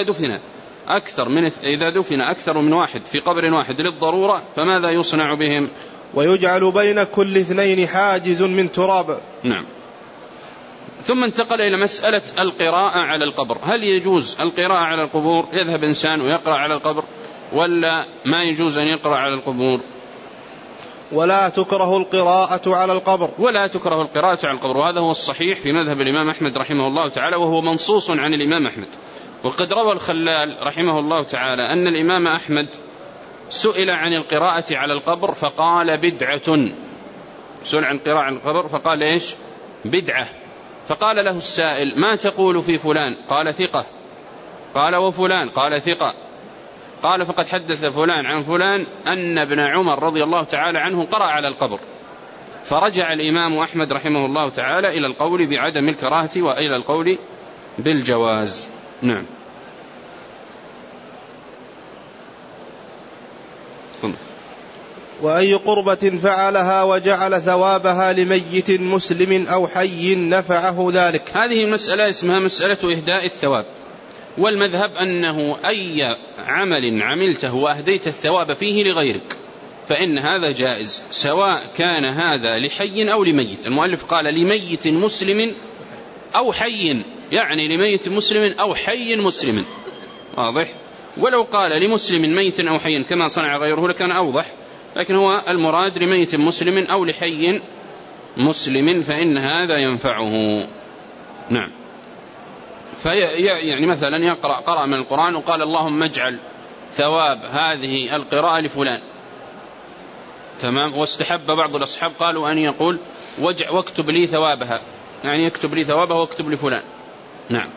دفن أكثر من واحد في قبر واحد للضرورة، فماذا يصنع بهم؟ ويجعل بين كل 2 حاجز من تراب. نعم. ثم انتقل إلى مسألة القراءة على القبر. هل يجوز القراءة على القبور؟ يذهب إنسان ويقرأ على القبر، ولا ما يجوز أن يقرأ على القبور؟ ولا تكره القراءة على القبر. وهذا هو الصحيح في مذهب الإمام أحمد رحمه الله تعالى، وهو منصوص عن الإمام أحمد. وقد روى الخلال رحمه الله تعالى أن الإمام أحمد سئل عن القراءة على القبر فقال بدعة. سئل عن القراءة على القبر فقال إيش؟ بدعة. فقال له السائل ما تقول في فلان؟ قال ثقة. قال وفلان؟ قال ثقة. قال فقد حدث فلان عن فلان أن ابن عمر رضي الله تعالى عنه قرأ على القبر. فرجع الإمام أحمد رحمه الله تعالى إلى القول بعدم الكراهة وإلى القول بالجواز. نعم. وأي قربة فعلها وجعل ثوابها لميت مسلم أو حي نفعه ذلك. هذه المسألة اسمها مسألة إهداء الثواب، والمذهب أنه أي عمل عملته وأهديت الثواب فيه لغيرك فإن هذا جائز، سواء كان هذا لحي أو لميت. المؤلف قال لميت مسلم أو حي، يعني لميت مسلم أو حي مسلم، واضح؟ ولو قال لمسلم ميت أو حي كما صنع غيره لكان أوضح، لكن هو المراد لميت مسلم أو لحي مسلم فإن هذا ينفعه. نعم. يعني مثلا قرأ من القرآن وقال اللهم اجعل ثواب هذه القراءة لفلان، تمام، واستحب بعض الأصحاب قالوا أن يقول واكتب لي ثوابها، يعني يكتب لي ثوابها واكتب لفلان. نعم.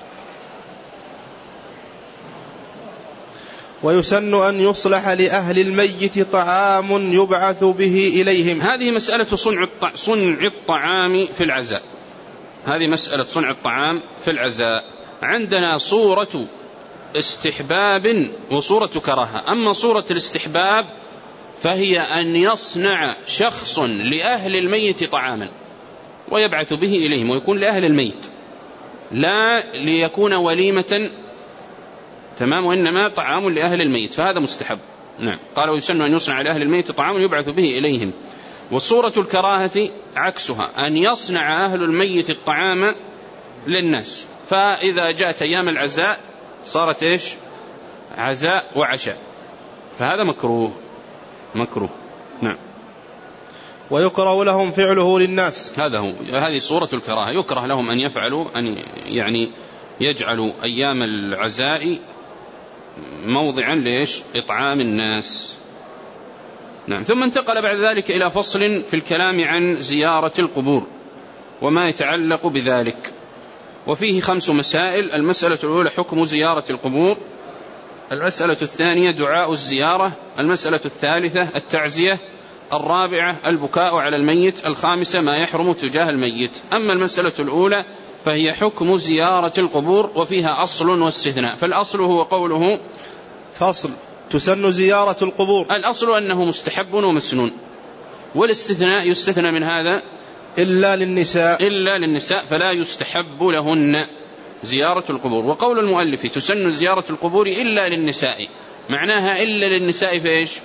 ويسن أن يصلح لأهل الميت طعام يبعث به إليهم. هذه مسألة صنع الطعام في العزاء. هذه مسألة صنع الطعام في العزاء. عندنا صورة استحباب وصورة كراهة. أما صورة الاستحباب فهي أن يصنع شخص لأهل الميت طعاما ويبعث به إليهم، ويكون لأهل الميت لا ليكون وليمة، تمام، وإنما طعام لأهل الميت، فهذا مستحب. نعم، قال ويسن أن يصنع لأهل الميت طعام يبعث به إليهم. والصورة الكراهة عكسها، أن يصنع أهل الميت الطعام للناس، فإذا جاءت أيام العزاء صارت إيش؟ عزاء وعشاء، فهذا مكروه. نعم. ويكره لهم فعله للناس، هذه صورة الكراهة، يكره لهم أن يفعلوا، أن يعني يجعلوا أيام العزاء موضعا ليش؟ إطعام الناس. نعم. ثم انتقل بعد ذلك إلى فصل في الكلام عن زيارة القبور وما يتعلق بذلك، وفيه 5 مسائل. المسألة الأولى حكم زيارة القبور، المسألة الثانية دعاء الزيارة، المسألة الثالثة التعزية، الرابعة البكاء على الميت، الخامسة ما يحرم تجاه الميت. أما المسألة الأولى فهي حكم زيارة القبور، وفيها أصل واستثناء. فالأصل هو قوله فصل تسن زيارة القبور، الأصل أنه مستحب ومسنون، والاستثناء يستثنى من هذا إلا للنساء فلا يستحب لهن زيارة القبور. وقول المؤلف تسن زيارة القبور إلا للنساء، معناها إلا للنساء في إيش؟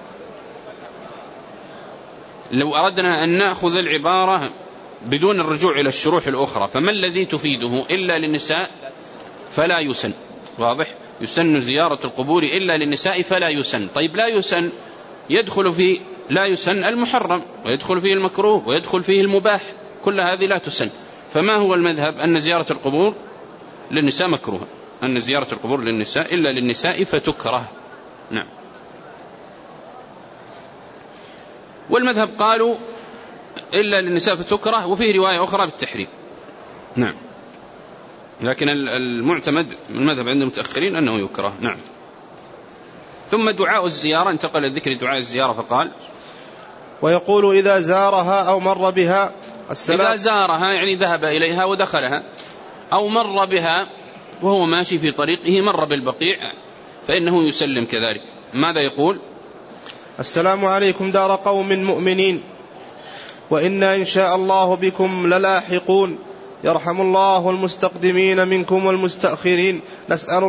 لو أردنا أن نأخذ العبارة بدون الرجوع إلى الشروح الأخرى، فما الذي تفيده؟ إلا للنساء فلا يسن. واضح؟ يسن زيارة القبور إلا للنساء فلا يسن. طيب لا يسن يدخل في لا يسن المحرم، ويدخل فيه المكروه، ويدخل فيه المباح، كل هذه لا تسن. فما هو المذهب؟ أن زيارة القبور للنساء مكروه، أن زيارة القبور للنساء إلا للنساء فتكره. نعم. والمذهب قالوا إلا للنساء فتكره، وفيه رواية أخرى بالتحريم. نعم. لكن المعتمد من المذهب عند المتأخرين أنه يكره. نعم. ثم دعاء الزيارة، انتقل الذكر دعاء الزيارة فقال ويقول إذا زارها أو مر بها السلام. إذا زارها يعني ذهب إليها ودخلها، أو مر بها وهو ماشي في طريقه مر بالبقيع فإنه يسلم كذلك. ماذا يقول؟ السلام عليكم دار قوم مؤمنين، وإنا إن شاء الله بكم للاحقون، يرحم الله المستقدمين منكم والمستأخرين، نسأل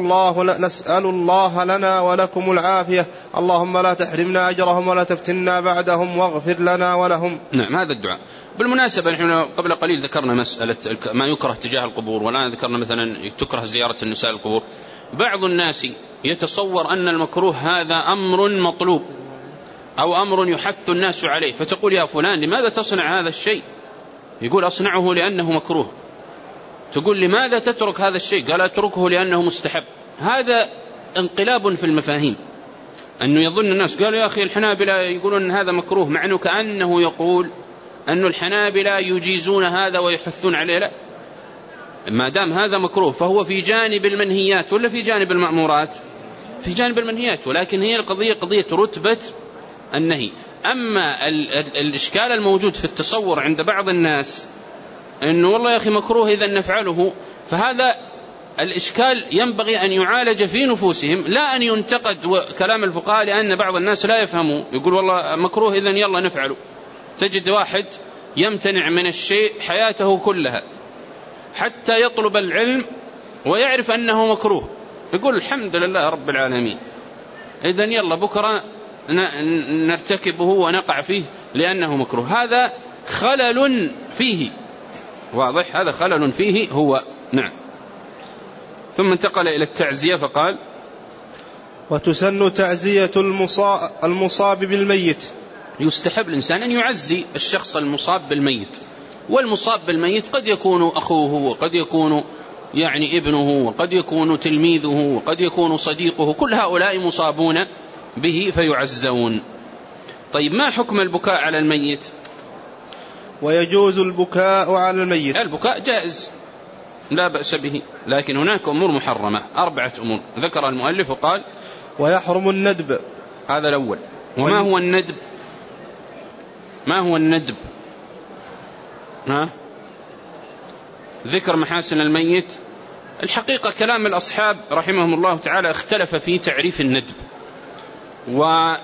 الله لنا ولكم العافية، اللهم لا تحرمنا أجرهم ولا تفتنا بعدهم واغفر لنا ولهم. نعم، هذا الدعاء. بالمناسبة نحن قبل قليل ذكرنا مسألة ما يكره تجاه القبور، والآن ذكرنا مثلا تكره زيارة النساء القبور. بعض الناس يتصور أن المكروه هذا أمر مطلوب أو أمر يحث الناس عليه، فتقول يا فلان لماذا تصنع هذا الشيء؟ يقول أصنعه لأنه مكروه. تقول لماذا تترك هذا الشيء؟ قال أتركه لأنه مستحب. هذا انقلاب في المفاهيم، أنه يظن الناس قالوا يا أخي الحنابلة يقولون أن هذا مكروه، مع أنه كأنه يقول أن الحنابلة يجيزون هذا ويحثون عليه. لا، ما دام هذا مكروه فهو في جانب المنهيات ولا في جانب المأمورات؟ في جانب المنهيات، ولكن هي القضية قضية رتبة النهي. أما الإشكال الموجود في التصور عند بعض الناس أنه والله يا أخي مكروه إذا نفعله، فهذا الإشكال ينبغي أن يعالج في نفوسهم، لا أن ينتقد كلام الفقهاء، لأن بعض الناس لا يفهموا، يقول والله مكروه إذا يلا نفعله. تجد واحد يمتنع من الشيء حياته كلها حتى يطلب العلم ويعرف أنه مكروه، يقول الحمد لله رب العالمين، إذن يلا بكرة نرتكبه ونقع فيه لأنه مكروه. هذا خلل فيه، واضح؟ هذا خلل فيه هو. نعم. ثم انتقل إلى التعزية فقال وتسن تعزية المصاب بالميت. يستحب الإنسان أن يعزي الشخص المصاب بالميت، والمصاب بالميت قد يكون أخوه، وقد يكون يعني ابنه، وقد يكون تلميذه، وقد يكون صديقه، كل هؤلاء مصابون به فيعزون. طيب ما حكم البكاء على الميت؟ ويجوز البكاء على الميت، البكاء جائز لا بأس به، لكن هناك أمور محرمة، 4 أمور ذكر المؤلف وقال ويحرم الندب. هذا الأول. وما هو الندب؟ ما هو الندب؟ ذكر محاسن الميت. الحقيقة كلام الأصحاب رحمهم الله تعالى اختلف في تعريف الندب، ومن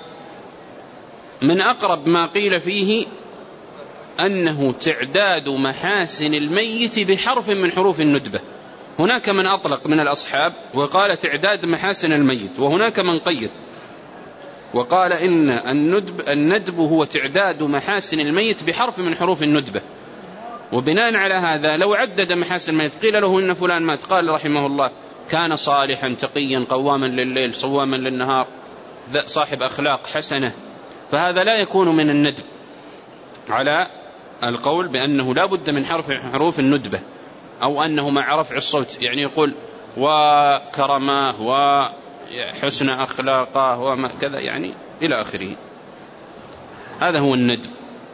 أقرب ما قيل فيه أنه تعداد محاسن الميت بحرف من حروف الندبة. هناك من أطلق من الأصحاب وقال تعداد محاسن الميت، وهناك من قيد وقال إن الندب هو تعداد محاسن الميت بحرف من حروف الندبة. وبناء على هذا لو عدد محاسن الميت قيل له إن فلان مات، قال رحمه الله كان صالحا تقيا قواما لليل صواما للنهار صاحب أخلاق حسنة، فهذا لا يكون من الندب على القول بأنه لا بد من حروف الندبة، أو أنه مع رفع الصوت، يعني يقول وكرماه وحسن أخلاقه وما كذا يعني إلى آخره. هذا هو الندب.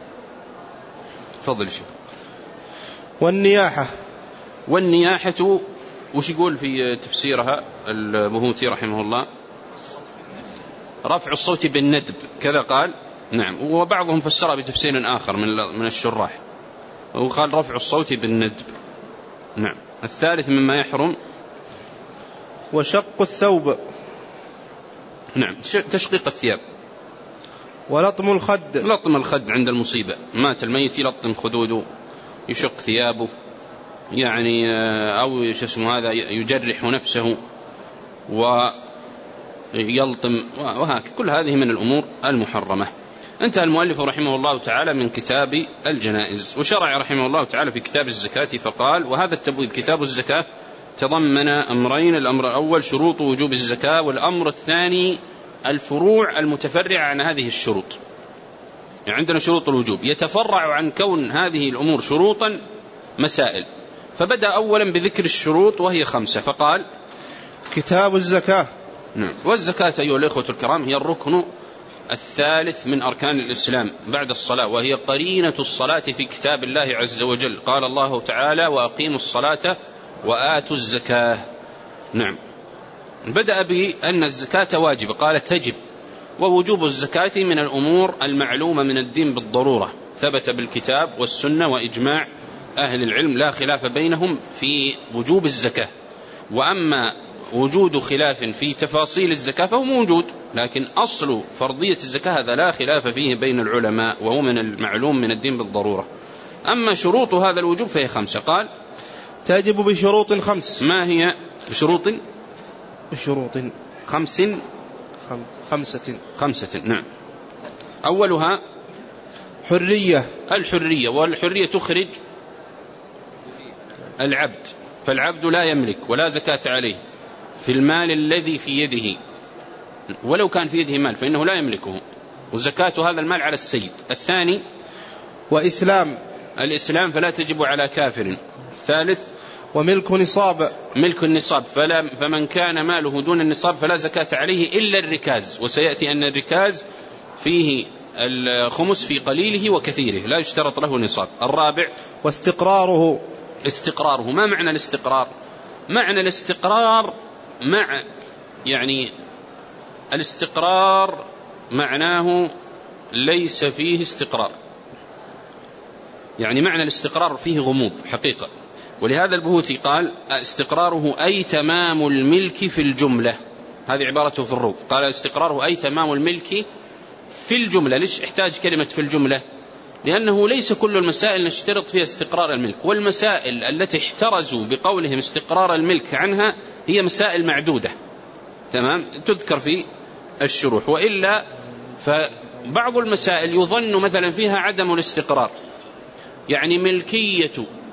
فضل شيخ. والنياحة وش يقول في تفسيرها البهوتي رحمه الله؟ رفع الصوت بالندب كذا قال. نعم. وبعضهم فسرها بتفسير آخر من الشراح وقال رفع الصوت بالندب. نعم. الثالث مما يحرم وشق الثوب. نعم. تشقيق الثياب. ولطم الخد. لطم الخد عند المصيبة، مات الميت يلطم خدوده يشق ثيابه يعني، أو هذا يجرح نفسه ويلطم وهكذا. كل هذه من الأمور المحرمة. انتهى المؤلف رحمه الله تعالى من كتاب الجنائز، وشرع رحمه الله تعالى في كتاب الزكاة فقال: وهذا التبويب كتاب الزكاة تضمن أمرين: الأمر الأول شروط وجوب الزكاة، والأمر الثاني الفروع المتفرعة عن هذه الشروط. يعني عندنا شروط الوجوب يتفرع عن كون هذه الأمور شروطا مسائل، فبدأ أولا بذكر الشروط وهي 5 فقال: كتاب الزكاة. نعم. والزكاة أيها الإخوة الكرام هي الركن الثالث من أركان الإسلام بعد الصلاة، وهي قرينة الصلاة في كتاب الله عز وجل. قال الله تعالى: وأقيموا الصلاة وآتوا الزكاة. نعم. بدأ بأن الزكاة واجب، قال تجب، ووجوب الزكاة من الأمور المعلومة من الدين بالضرورة، ثبت بالكتاب والسنة وإجماع أهل العلم لا خلاف بينهم في وجوب الزكاة. وأما وجود خلاف في تفاصيل الزكاة فهو موجود، لكن أصل فرضية الزكاة هذا لا خلاف فيه بين العلماء، وهو من المعلوم من الدين بالضرورة. أما شروط هذا الوجوب فهي 5. قال: تجب بشروط 5. ما هي بشروط؟ بشروط 5. 5. نعم. أولها حرية. الحرية، والحرية تخرج العبد، فالعبد لا يملك ولا زكاة عليه في المال الذي في يده، ولو كان في يده مال فإنه لا يملكه، وزكاة هذا المال على السيد. الثاني وإسلام. الإسلام، فلا تجب على كافر. الثالث وملك نصاب. ملك النصاب، فمن كان ماله دون النصاب فلا زكاة عليه إلا الركاز، وسيأتي أن الركاز فيه الخمس في قليله وكثيره، لا يشترط له نصاب. الرابع واستقراره. استقراره. ما معنى الاستقرار؟ معنى الاستقرار يعني الاستقرار معناه ليس فيه استقرار، يعني معنى الاستقرار فيه غموض حقيقة. ولهذا البهوتي قال: استقراره أي تمام الملك في الجملة. هذه عبارته في الروض، قال: استقراره أي تمام الملك في الجملة. ليش احتاج كلمة في الجملة؟ لأنه ليس كل المسائل نشترط فيها استقرار الملك، والمسائل التي احترزوا بقولهم استقرار الملك عنها هي مسائل معدودة، تمام، تذكر في الشروح. وإلا فبعض المسائل يظن مثلا فيها عدم الاستقرار، يعني ملكية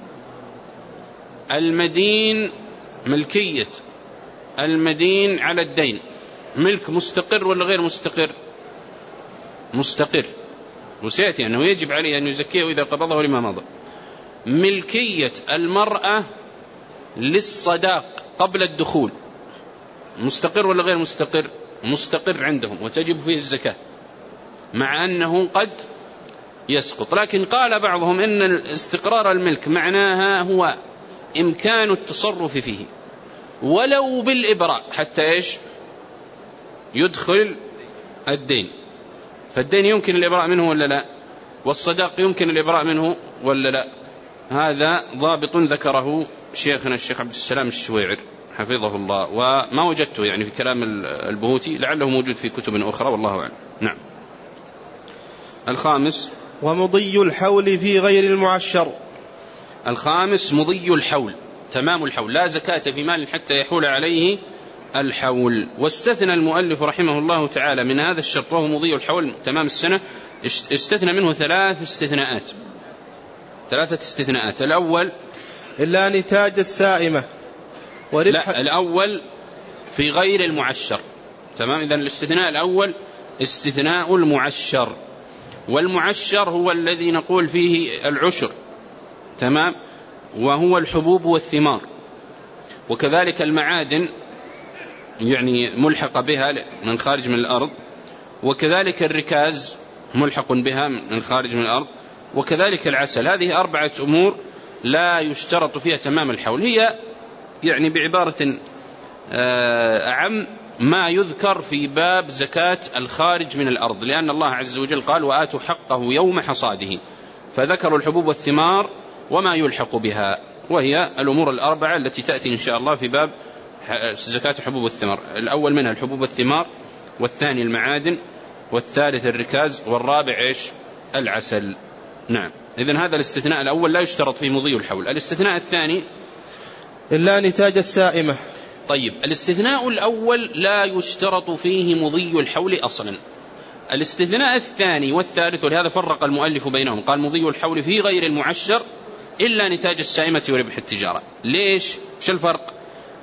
المدين على الدين ملك مستقر ولا غير مستقر؟ مستقر، وسيأتي أنه يجب عليه أن يزكيه إذا قبضه لما مضى. ملكية المرأة للصداق قبل الدخول مستقر ولا غير مستقر؟ مستقر عندهم، وتجب فيه الزكاة مع أنه قد يسقط. لكن قال بعضهم إن استقرار الملك معناها هو إمكان التصرف فيه ولو بالإبراء، حتى إيش؟ يدخل الدين، فالدين يمكن الإبراء منه ولا لا؟ والصداق يمكن الإبراء منه ولا لا؟ هذا ضابط ذكره شيخنا الشيخ عبد السلام الشويعر حفظه الله، وما وجدته يعني في كلام البهوتي، لعله موجود في كتب أخرى والله أعلم. نعم. الخامس ومضي الحول في غير المعشر. الخامس مضي الحول، تمام الحول، لا زكاة في مال حتى يحول عليه الحول. واستثنى المؤلف رحمه الله تعالى من هذا الشرط وهو مضي الحول تمام السنة، استثنى منه ثلاثة استثناءات. الأول إلا نتاج السائمة لا، الأول في غير المعشر، تمام. إذن الاستثناء الأول استثناء المعشر، والمعشر هو الذي نقول فيه العشر، تمام، وهو الحبوب والثمار، وكذلك المعادن يعني ملحق بها من خارج من الأرض، وكذلك الركاز ملحق بها من خارج من الأرض، وكذلك العسل. هذه 4 أمور لا يشترط فيها تمام الحول، هي يعني بعبارة أعم ما يذكر في باب زكاة الخارج من الأرض، لأن الله عز وجل قال وآتوا حقه يوم حصاده، فذكروا الحبوب والثمار وما يلحق بها، وهي الأمور 4 التي تأتي إن شاء الله في باب زكاة الحبوب والثمار. الأول منها الحبوب والثمار، والثاني المعادن، والثالث الركاز، والرابع العسل. نعم. إذن هذا الاستثناء الأول لا يشترط فيه مضي الحول. الاستثناء الثاني إلا نتاج السائمة. طيب، الاستثناء الأول لا يشترط فيه مضي الحول أصلا. الاستثناء الثاني والثالث، ولهذا فرق المؤلف بينهم، قال مضي الحول في غير المعشر إلا نتاج السائمة وربح التجارة. ليش؟ وش الفرق؟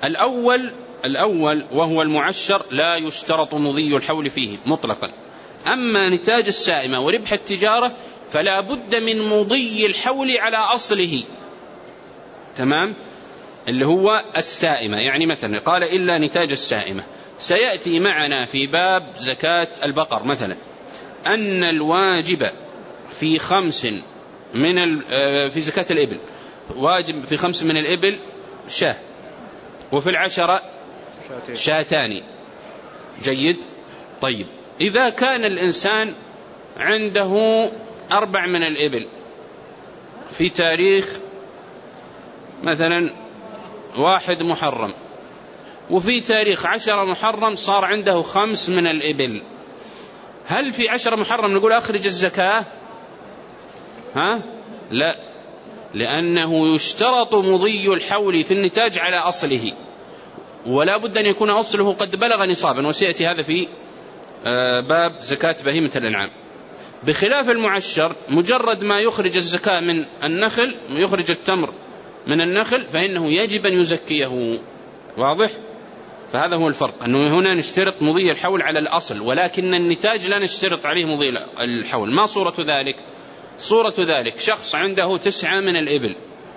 الأول وهو المعشر لا يشترط مضي الحول فيه مطلقا، أما نتاج السائمة وربح التجارة فلا بد من مضي الحول على أصله، تمام، اللي هو السائمة. يعني مثلا قال إلا نتاج السائمة، سيأتي معنا في باب زكاة البقر مثلا أن الواجب في 5 في زكاة الإبل، واجب في 5 من الإبل شاه، وفي 10 شاتان. جيد. طيب، إذا كان الإنسان عنده 4 من الإبل في تاريخ مثلا 1 محرم، وفي تاريخ 10 محرم صار عنده 5 من الإبل، هل في 10 محرم نقول أخرج الزكاة؟ لا، لأنه يشترط مضي الحول في النتاج على أصله، ولا بد أن يكون أصله قد بلغ نصابا، وسيأتي هذا في باب زكاة بهيمة الأنعام. بخلاف المعشر، مجرد ما يخرج الزكاة من النخل، يخرج التمر من النخل، فإنه يجب أن يزكيه. واضح؟ فهذا هو الفرق، أنه هنا نشترط مضي الحول على الأصل، ولكن النتاج لا نشترط عليه مضي الحول. ما صورة ذلك؟ صورة ذلك شخص عنده 9 من الإبل،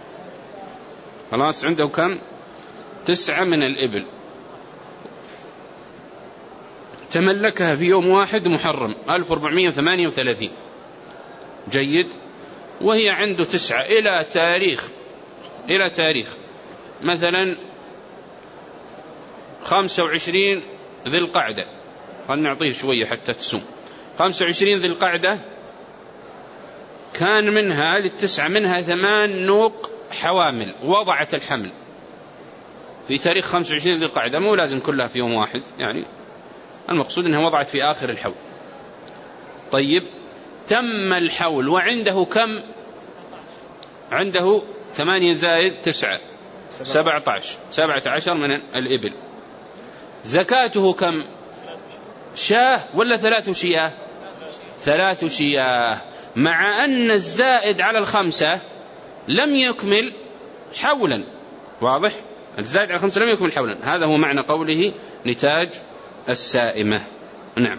خلاص عنده كم؟ 9 من الإبل، تملكها في يوم 1 محرم 1438. جيد. وهي عنده 9 إلى تاريخ مثلا 25 ذي القعدة، خلنا نعطيه شوية حتى تسوم. 25 ذي القعدة كان منها ال9 منها 8 نوق حوامل وضعت الحمل في تاريخ 25 ذي القعدة، مو لازم كلها في يوم 1، يعني المقصود أنها وضعت في آخر الحول. طيب، تم الحول وعنده كم؟ عنده 8 زائد 9 17 من الإبل. زكاته كم؟ شاه ولا 3 شياه؟ 3 شياه، مع أن الزائد على 5 لم يكمل حولا. واضح؟ الزائد على 5 لم يكمل حولا، هذا هو معنى قوله نتاج السائمة. نعم.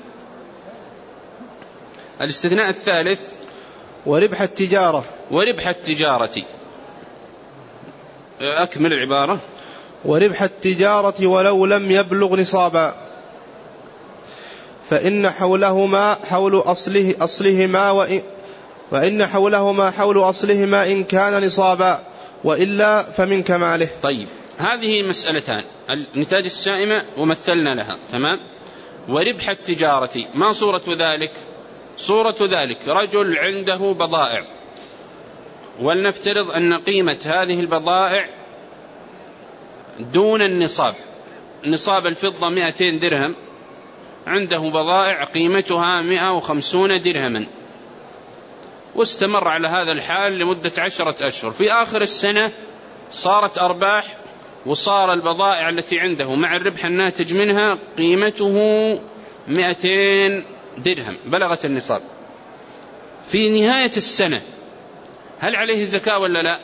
الاستثناء الثالث وربح التجارة. وربح التجارة، أكمل العبارة. وربح التجارة ولو لم يبلغ نصابا، فإن حولهما حول أصلهما وإن حولهما حول أصلهما إن كان نصابا، وإلا فمن كماله. طيب، هذه مسألتان، النتاج السائمة ومثلنا لها، تمام. وربح التجارة، ما صورة ذلك؟ صورة ذلك رجل عنده بضائع ولنفترض أن قيمة هذه البضائع دون النصاب، نصاب الفضة 200 درهم، عنده بضائع قيمتها 150 درهما، واستمر على هذا الحال لمدة 10 أشهر. في آخر السنة صارت أرباح، وصار البضائع التي عنده مع الربح الناتج منها قيمته 200 درهم، بلغت النصاب. في نهاية السنة هل عليه زكاة ولا لا؟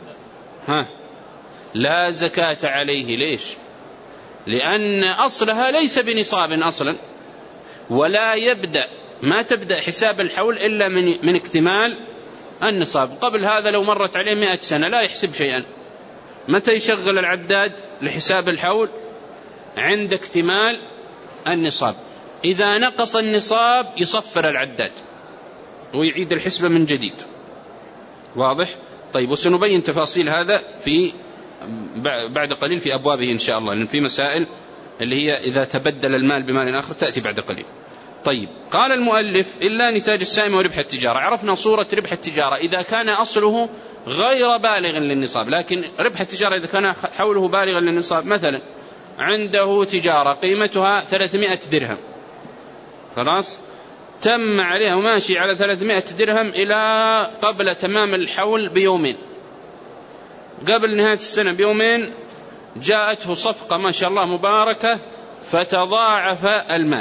لا زكاة عليه. ليش؟ لأن أصلها ليس بنصاب أصلا، ولا ما تبدأ حساب الحول إلا من اكتمال النصاب. قبل هذا لو مرت عليه 100 سنة لا يحسب شيئا. متى يشغل العداد لحساب الحول؟ عند اكتمال النصاب. إذا نقص النصاب يصفر العداد ويعيد الحسبة من جديد. واضح؟ طيب، وسنبين تفاصيل هذا في بعد قليل في أبوابه إن شاء الله، لأن في مسائل اللي هي إذا تبدل المال بمال آخر تأتي بعد قليل. طيب، قال المؤلف إلا نتاج السائمة وربح التجارة. عرفنا صورة ربح التجارة إذا كان أصله غير بالغ للنصاب، لكن ربح التجارة إذا كان حوله بالغا للنصاب. مثلا عنده تجارة قيمتها 300 درهم، خلاص تم عليها وماشي على 300 درهم إلى قبل تمام الحول بيومين، قبل نهاية السنة بيومين جاءته صفقة ما شاء الله مباركة فتضاعف المال،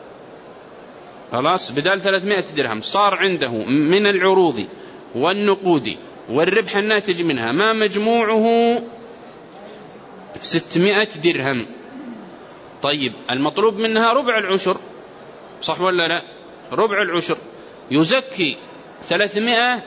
خلاص بدال 300 درهم صار عنده من العروض والنقود والربح الناتج منها ما مجموعه 600 درهم. طيب، المطلوب منها ربع العشر، صح ولا لا؟ ربع العشر. يزكي 300،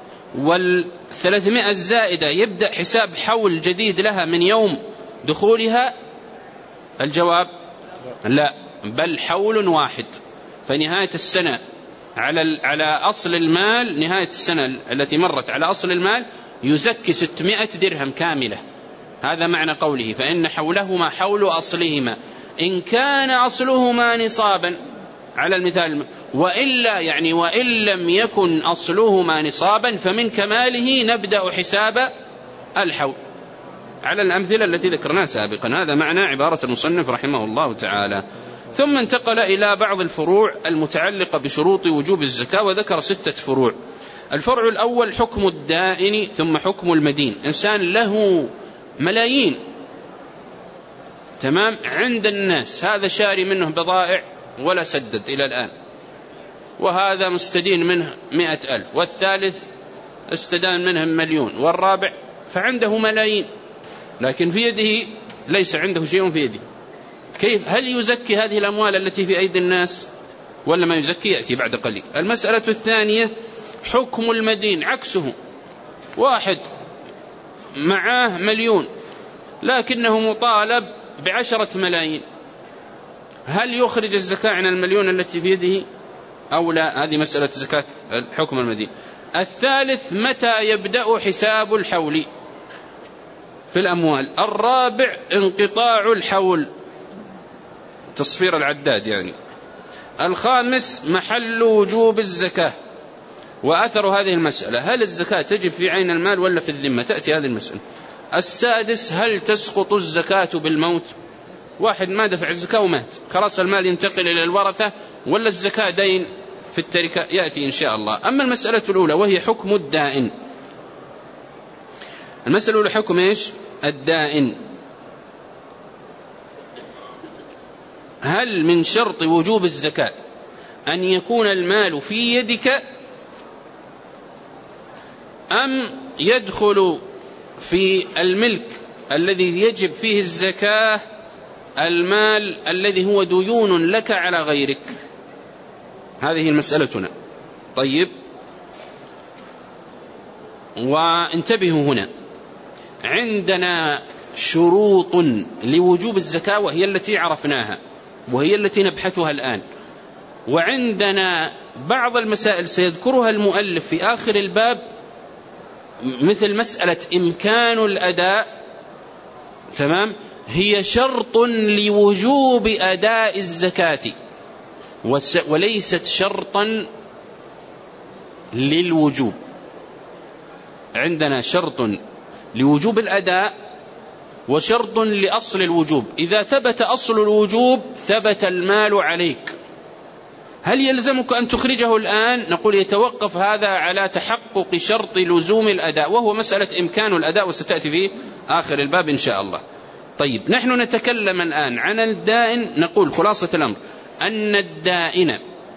وال300 الزائدة يبدأ حساب حول جديد لها من يوم دخولها. الجواب لا، بل حول واحد. فنهاية السنة على أصل المال، نهاية السنة التي مرت على أصل المال يزكي 600 درهم كاملة. هذا معنى قوله فإن حولهما حول أصلهما إن كان أصلهما نصابا على المثال، وإلا يعني وإن لم يكن أصلهما نصابا فمن كماله نبدأ حساب الحول على الأمثلة التي ذكرناها سابقا. هذا معنى عبارة المصنف رحمه الله تعالى. ثم انتقل إلى بعض الفروع المتعلقة بشروط وجوب الزكاة، وذكر 6 فروع. الفرع الأول حكم الدائن، ثم حكم المدين. إنسان له ملايين، تمام، عند الناس، هذا شاري منه بضائع ولا سدد إلى الآن، وهذا مستدين منه 100,000، والثالث استدان منهم 1,000,000، والرابع، فعنده ملايين لكن في يده ليس عنده شيء في يده. كيف؟ هل يزكي هذه الأموال التي في أيدي الناس ولا ما يزكي؟ يأتي بعد قليل. المسألة الثانية حكم المدين، عكسه، واحد معاه 1,000,000 لكنه مطالب ب10 ملايين، هل يخرج الزكاة عن 1,000,000 التي في يده أو لا؟ هذه مسألة زكاة حكم المدين. الثالث متى يبدأ حساب الحول في الأموال. الرابع انقطاع الحول، تصفير العداد يعني. الخامس محل وجوب الزكاة وأثر هذه المسألة، هل الزكاة تجب في عين المال ولا في الذمة؟ تأتي هذه المسألة. السادس هل تسقط الزكاة بالموت؟ واحد ما دفع الزكاة ومات، خلاص المال ينتقل إلى الورثة ولا الزكاة دين في التركة؟ يأتي إن شاء الله. أما المسألة الأولى وهي حكم الدائن. المسألة الأولى حكم إيش؟ الدائن. هل من شرط وجوب الزكاة أن يكون المال في يدك، أم يدخل في الملك الذي يجب فيه الزكاة المال الذي هو ديون لك على غيرك؟ هذه مسألتنا. طيب، وانتبهوا هنا، عندنا شروط لوجوب الزكاة وهي التي عرفناها وهي التي نبحثها الآن، وعندنا بعض المسائل سيذكرها المؤلف في آخر الباب، مثل مسألة إمكان الأداء، تمام، هي شرط لوجوب أداء الزكاة وليست شرطا للوجوب. عندنا شرط لوجوب الأداء وشرط لأصل الوجوب. إذا ثبت أصل الوجوب ثبت المال عليك. هل يلزمك أن تخرجه الآن؟ نقول يتوقف هذا على تحقق شرط لزوم الأداء، وهو مسألة إمكان الأداء، وستأتي في آخر الباب إن شاء الله. طيب، نحن نتكلم الآن عن الدائن. نقول خلاصة الأمر أن الدائن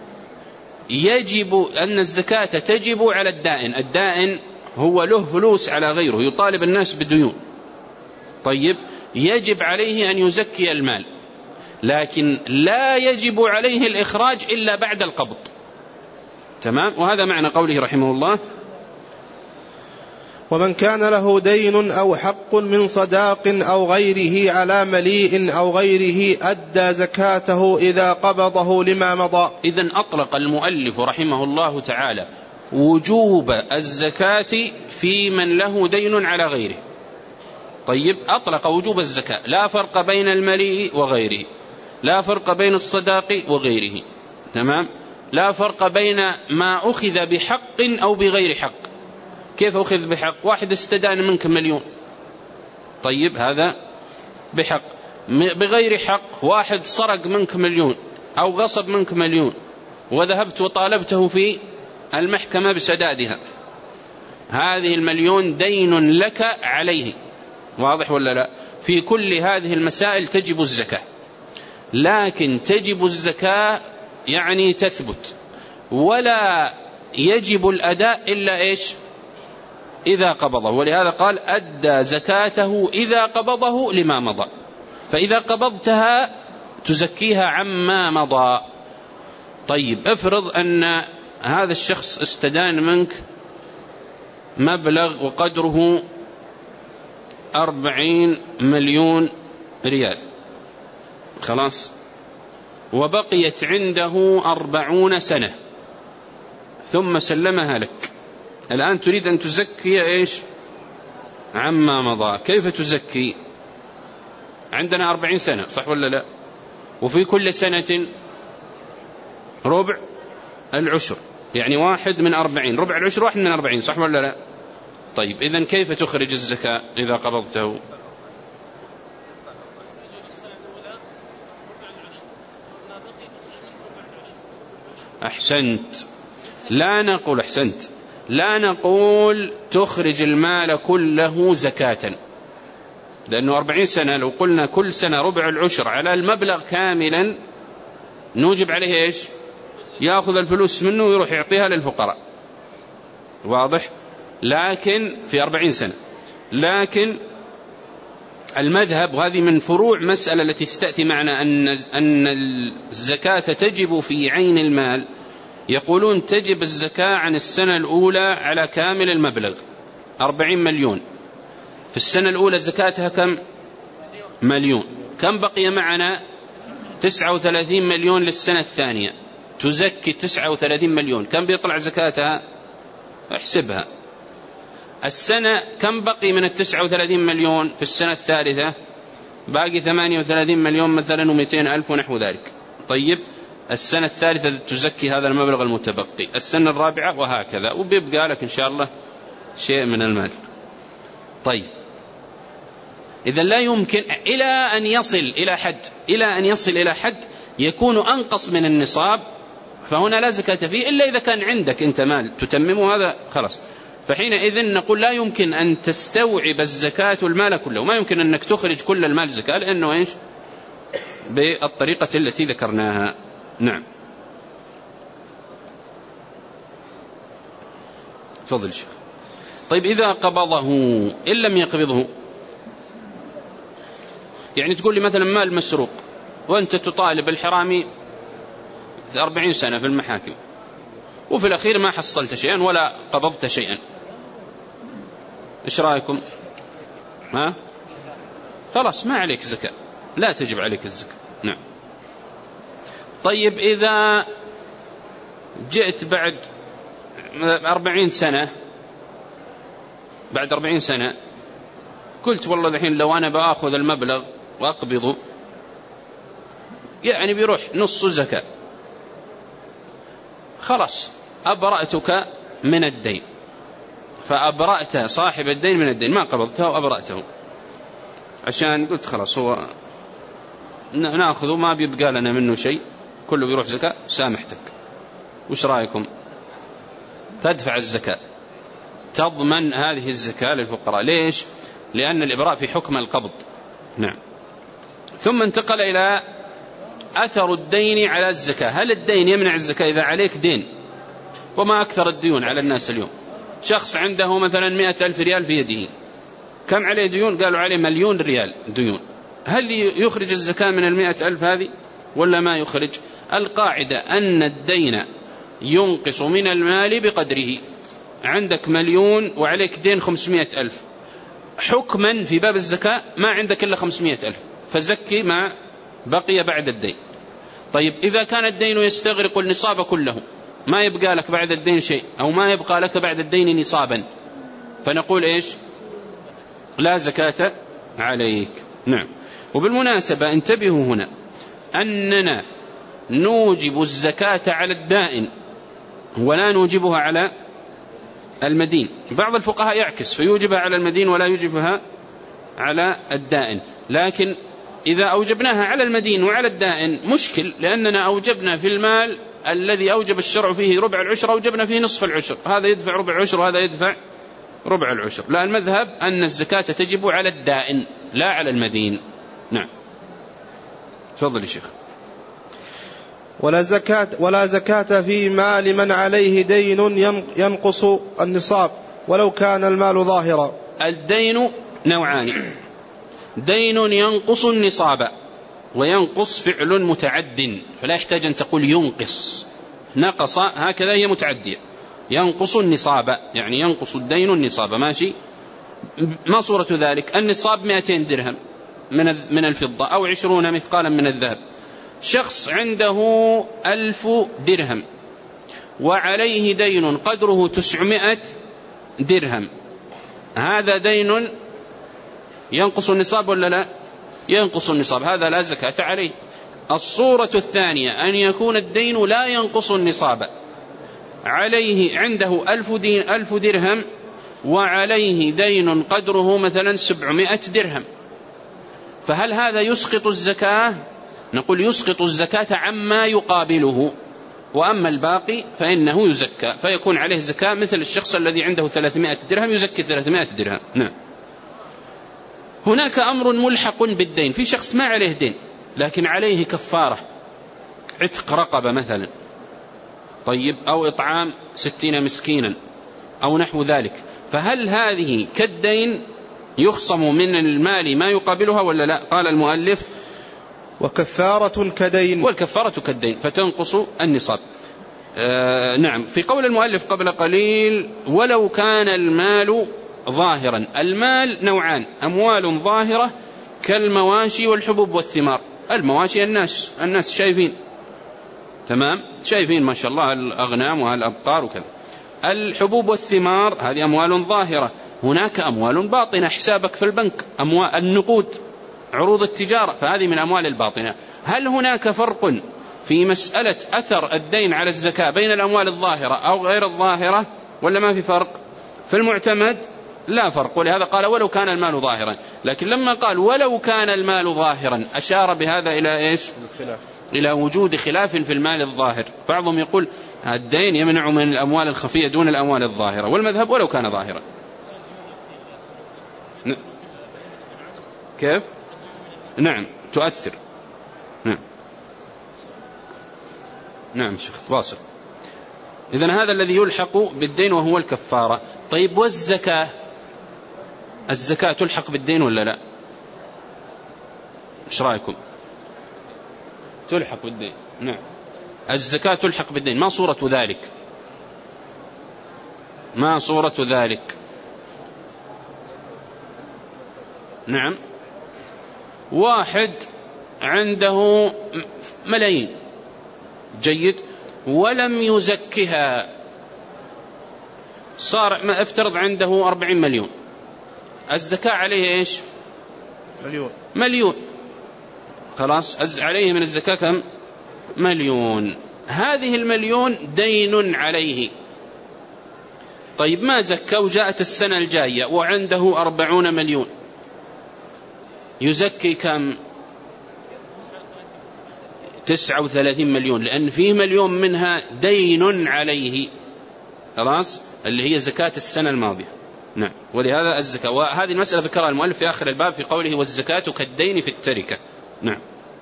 يجب أن الزكاة تجب على الدائن. الدائن هو له فلوس على غيره، يطالب الناس بالديون. طيب، يجب عليه أن يزكي المال، لكن لا يجب عليه الإخراج إلا بعد القبض. تمام؟ وهذا معنى قوله رحمه الله: ومن كان له دين أو حق من صداق أو غيره على مليء أو غيره أدى زكاته إذا قبضه لما مضى. إذن أطلق المؤلف رحمه الله تعالى وجوب الزكاة في من له دين على غيره. طيب، أطلق وجوب الزكاة، لا فرق بين المليء وغيره، لا فرق بين الصداق وغيره. تمام؟ لا فرق بين ما أخذ بحق أو بغير حق. كيف أخذ بحق؟ واحد استدان منك 1,000,000، طيب هذا بحق. بغير حق، واحد سرق منك 1,000,000 أو غصب منك 1,000,000 وذهبت وطالبته في المحكمة بسدادها، هذه 1,000,000 دين لك عليه. واضح ولا لا؟ في كل هذه المسائل تجب الزكاة، لكن تجب الزكاة يعني تثبت، ولا يجب الأداء إلا إيش؟ إذا قبضه. ولهذا قال: أدى زكاته إذا قبضه لما مضى. فإذا قبضتها تزكيها عما مضى. طيب، افرض أن هذا الشخص استدان منك مبلغ وقدره 40 مليون ريال، خلاص، وبقيت عنده 40 سنة ثم سلمها لك. الآن تريد أن تزكي إيش؟ عما مضى. كيف تزكي؟ عندنا 40 سنة، صح ولا لا؟ وفي كل سنة ربع العشر، يعني 1 من 40، ربع العشر 1 من 40، صح ولا لا؟ طيب، إذن كيف تخرج الزكاة إذا قبضته؟ أحسنت. لا نقول تخرج المال كله زكاة، لأنه 40 سنة لو قلنا كل سنة ربع العشر على المبلغ كاملا نوجب عليه إيش؟ يأخذ الفلوس منه ويروح يعطيها للفقراء. واضح؟ لكن في 40 سنة. لكن المذهب، وهذه من فروع مسألة التي ستأتي معنا، أن الزكاة تجب في عين المال، يقولون تجب الزكاة عن السنة الأولى على كامل المبلغ 40 مليون. في السنة الأولى زكاتها كم؟ 1,000,000. كم بقي معنا؟ 39 مليون للسنة الثانية. تزكي 39 مليون، كم بيطلع زكاتها؟ احسبها. السنة كم بقي من 39 مليون في السنة الثالثة؟ باقي 38 مليون مثلا و200,000 ونحو ذلك. طيب، السنة الثالثة تزكي هذا المبلغ المتبقي، السنة الرابعة، وهكذا، وبيبقى لك إن شاء الله شيء من المال. طيب، إذا لا يمكن إلى أن يصل إلى حد يكون أنقص من النصاب، فهنا لا زكاة فيه إلا إذا كان عندك أنت مال تتممه، هذا خلاص. فحينئذ نقول لا يمكن أن تستوعب الزكاة المال كله، وما يمكن أنك تخرج كل المال زكاة، لأنه إيش؟ بالطريقة التي ذكرناها. نعم. تفضل شيخ. طيب، إذا قبضه إن لم يقبضه، يعني تقول لي مثلا مال مسروق وأنت تطالب الحرامي 40 سنة في المحاكم، وفي الأخير ما حصلت شيئا ولا قبضت شيئا، إيش رأيكم؟ خلاص ما عليك زكاة، لا تجب عليك الزكاة. نعم. طيب، إذا جئت بعد 40 سنة، بعد 40 سنة قلت والله الحين لو أنا بأخذ المبلغ وأقبضه يعني بيروح نص زكاة، خلاص أبرأتك من الدين، فأبرأت صاحب الدين من الدين، ما قبضته وأبرأته، عشان قلت خلاص هو نأخذه ما بيبقى لنا منه شيء، كله بيروح زكاة، سامحتك، وش رأيكم؟ تدفع الزكاة، تضمن هذه الزكاة للفقراء. ليش؟ لأن الإبراء في حكم القبض. نعم. ثم انتقل إلى أثر الدين على الزكاة. هل الدين يمنع الزكاة؟ إذا عليك دين، وما أكثر الديون على الناس اليوم، شخص عنده مثلا 100,000 ريال في يده، كم عليه ديون؟ قالوا عليه 1,000,000 ريال ديون. هل يخرج الزكاة من 100,000 هذه ولا ما يخرج؟ القاعدة أن الدين ينقص من المال بقدره. عندك 1,000,000 وعليك دين 500,000، حكما في باب الزكاة ما عندك إلا 500,000، فزكي ما بقي بعد الدين. طيب إذا كان الدين يستغرق النصاب كله، ما يبقى لك بعد الدين شيء، أو ما يبقى لك بعد الدين نصابا، فنقول إيش؟ لا زكاة عليك. نعم. وبالمناسبة انتبهوا هنا أننا نوجب الزكاة على الدائن ولا نوجبها على المدين. بعض الفقهاء يعكس فيوجبها على المدين ولا يوجبها على الدائن، لكن إذا أوجبناها على المدين وعلى الدائن مشكل، لأننا أوجبنا في المال الذي أوجب الشرع فيه ربع العشر أوجبنا فيه نصف العشر، هذا يدفع ربع العشر وهذا يدفع ربع العشر. لا، المذهب أن الزكاة تجب على الدائن لا على المدين. نعم. تفضل يا شيخ. ولا زكاة في مال من عليه دين ينقص النصاب ولو كان المال ظاهرا. الدين نوعان: دين ينقص النصاب، وينقص فعل متعد، فلا يحتاج أن تقول ينقص، نقص هكذا هي متعدية. ينقص النصاب يعني ينقص الدين النصاب، ماشي. ما صورة ذلك؟ النصاب 200 درهم من الفضة أو 20 مثقالا من الذهب. شخص عنده 1000 درهم وعليه دين قدره 900 درهم، هذا دين ينقص النصاب ولا لا؟ ينقص النصاب، هذا لا زكاة عليه. الصورة الثانية أن يكون الدين لا ينقص النصاب، عليه عنده 1000 درهم وعليه دين قدره مثلا 700 درهم، فهل هذا يسقط الزكاة؟ نقول يسقط الزكاة عما يقابله، وأما الباقي فإنه يزكى، فيكون عليه زكاة مثل الشخص الذي عنده 300 درهم يزكي 300 درهم. نعم. هناك أمر ملحق بالدين، في شخص ما عليه دين لكن عليه كفارة، عتق رقبة مثلا، طيب، أو إطعام 60 مسكينا أو نحو ذلك، فهل هذه كالدين يخصم من المال ما يقابلها ولا لا؟ قال المؤلف: وكفارة كدين. والكفارة كالدين فتنقص النصاب. نعم. في قول المؤلف قبل قليل: ولو كان المال ظاهرا. المال نوعان: أموال ظاهرة كالمواشي والحبوب والثمار. المواشي الناس شايفين، تمام، شايفين ما شاء الله الأغنام والأبقار وكذا. الحبوب والثمار هذه أموال ظاهرة. هناك أموال باطنة، حسابك في البنك، أموال النقود، عروض التجارة، فهذه من أموال الباطنة. هل هناك فرق في مسألة أثر الدين على الزكاة بين الأموال الظاهرة أو غير الظاهرة ولا ما في فرق؟ في المعتمد لا فرق، ولهذا قال ولو كان المال ظاهرا. لكن لما قال ولو كان المال ظاهرا أشار بهذا إلى إيش؟ إلى وجود خلاف في المال الظاهر. بعضهم يقول الدين يمنع من الأموال الخفية دون الأموال الظاهرة، والمذهب ولو كان ظاهرا. كيف؟ نعم تؤثر. نعم شيخ واصل. إذن هذا الذي يلحق بالدين وهو الكفارة. طيب والزكاة؟ الزكاة تلحق بالدين ولا لا؟ إيش رأيكم؟ تلحق بالدين. نعم الزكاة تلحق بالدين. ما صورة ذلك؟ ما صورة ذلك؟ نعم، واحد عنده ملايين، جيد، ولم يزكها، صار ما افترض عنده 40 مليون، الزكاة عليه ايش؟ مليون. خلاص عليه من الزكاة كم؟ مليون. هذه المليون دين عليه، طيب ما زكى وجاءت السنة الجاية وعنده 40 مليون، يزكي كم؟ 39 مليون، لأن فيه مليون منها دين عليه، خلاص، اللي هي زكاة السنة الماضية. نعم، ولهذا الزكاة، وهذه المسألة ذكرها المؤلف في آخر الباب في قوله والزكاة كالدين في التركة. نعم.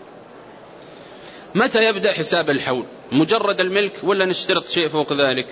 متى يبدأ حساب الحول؟ مجرد الملك ولا نشترط شيء فوق ذلك؟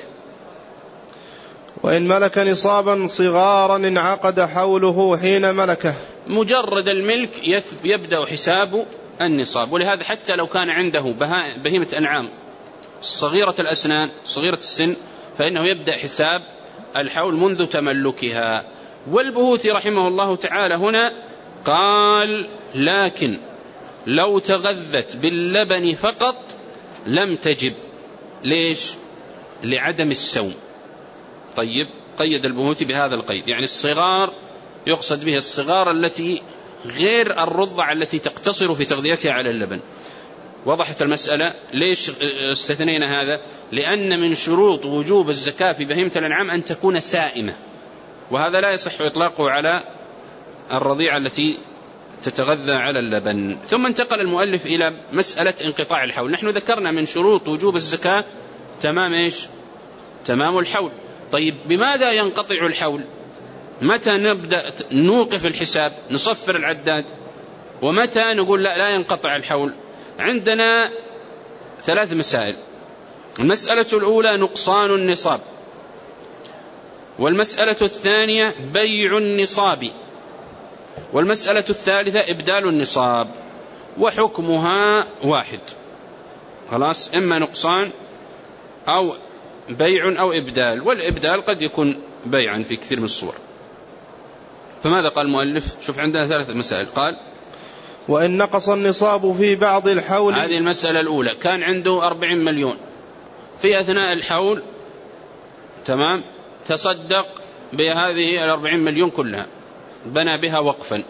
وإن ملك نصابا صغارا انعقد حوله حين ملكه. مجرد الملك يبدأ حساب النصاب، ولهذا حتى لو كان عنده بهيمة أنعام صغيرة الأسنان صغيرة السن فإنه يبدأ حساب الحول منذ تملكها. والبهوتي رحمه الله تعالى هنا قال لكن لو تغذت باللبن فقط لم تجب. ليش؟ لعدم السوم. طيب، قيد البهوتي بهذا القيد، يعني الصغار يقصد به الصغار التي غير الرضع التي تقتصر في تغذيتها على اللبن. وضحت المسألة. ليش استثنينا هذا؟ لأن من شروط وجوب الزكاة في بهيمة الأنعام أن تكون سائمة، وهذا لا يصح إطلاقه على الرضيعة التي تتغذى على اللبن. ثم انتقل المؤلف إلى مسألة انقطاع الحول. نحن ذكرنا من شروط وجوب الزكاة تمام إيش؟ تمام الحول. طيب، بماذا ينقطع الحول؟ متى نبدأ نوقف الحساب نصفر العداد؟ ومتى نقول لا ينقطع الحول؟ عندنا 3 مسائل. المسألة الأولى نقصان النصاب، والمسألة الثانية بيع النصاب، والمسألة الثالثة إبدال النصاب، وحكمها واحد. خلاص، إما نقصان أو بيع أو إبدال، والإبدال قد يكون بيعا في كثير من الصور. فماذا قال المؤلف؟ شوف، عندنا 3 مسائل. قال وإن نقص النصاب في بعض الحول. هذه المسألة الأولى، كان عنده 40 مليون في أثناء الحول، تمام، تصدق بهذه 40 مليون كلها، بنى بها وقفا،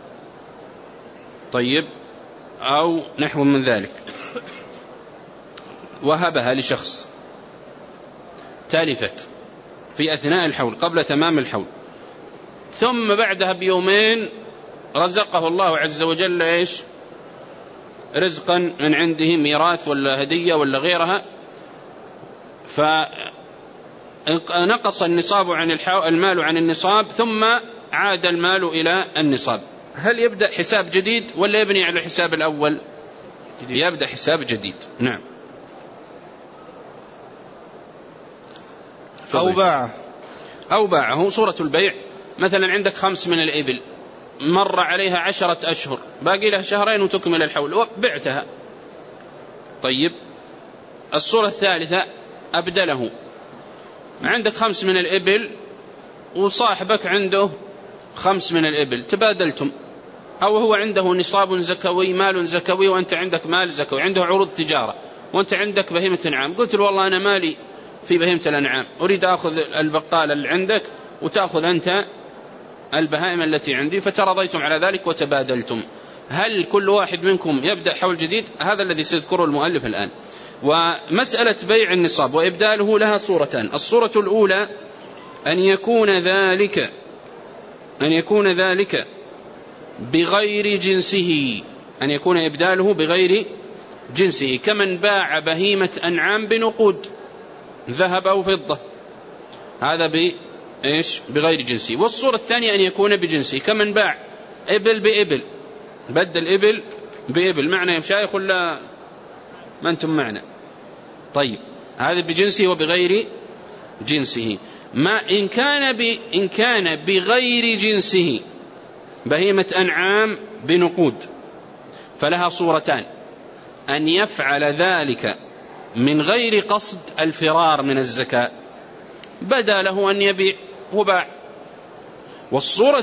طيب، أو نحو من ذلك، وهبها لشخص، تالفت في أثناء الحول قبل تمام الحول، ثم بعدها بيومين رزقه الله عز وجل إيش؟ رزقا من عنده، ميراث ولا هدية ولا غيرها، فنقص النصاب عن المال عن النصاب، ثم عاد المال إلى النصاب. هل يبدأ حساب جديد ولا يبني على الحساب الأول؟ يبدأ حساب جديد. نعم. أو باعه. صورة البيع، مثلا عندك 5 من الإبل، مر عليها 10 أشهر، باقي لها 2 شهرين وتكمل الحول، وبعتها. طيب، الصورة الثالثة أبدله، عندك 5 من الإبل وصاحبك عنده 5 من الإبل، تبادلتم، أو هو عنده نصاب زكوي، مال زكوي، وأنت عندك مال زكوي، عنده عروض تجارة وأنت عندك بهيمة أنعام، قلت له والله أنا مالي في بهيمة الأنعام، أريد أخذ البقالة اللي عندك وتأخذ أنت البهائم التي عندي، فترضيتم على ذلك وتبادلتم. هل كل واحد منكم يبدأ حول جديد؟ هذا الذي سيذكره المؤلف الآن. ومسألة بيع النصاب وإبداله لها صورتان. الصورة الأولى أن يكون ذلك بغير جنسه، أن يكون إبداله بغير جنسه، كمن باع بهيمة أنعام بنقود، ذهب أو فضة، هذا بغير جنسه. والصورة الثانية أن يكون بجنسه، كمن باع إبل بإبل، بدل إبل بإبل. معنا يا مشايخ ولا ما أنتم معنا؟ طيب، هذا بجنسه وبغير جنسه. ما إن كان بغير جنسه بهيمة أنعام بنقود فلها صورتان: أن يفعل ذلك من غير قصد الفرار من الزكاة، بدا له أن يبيع وباع. والصورة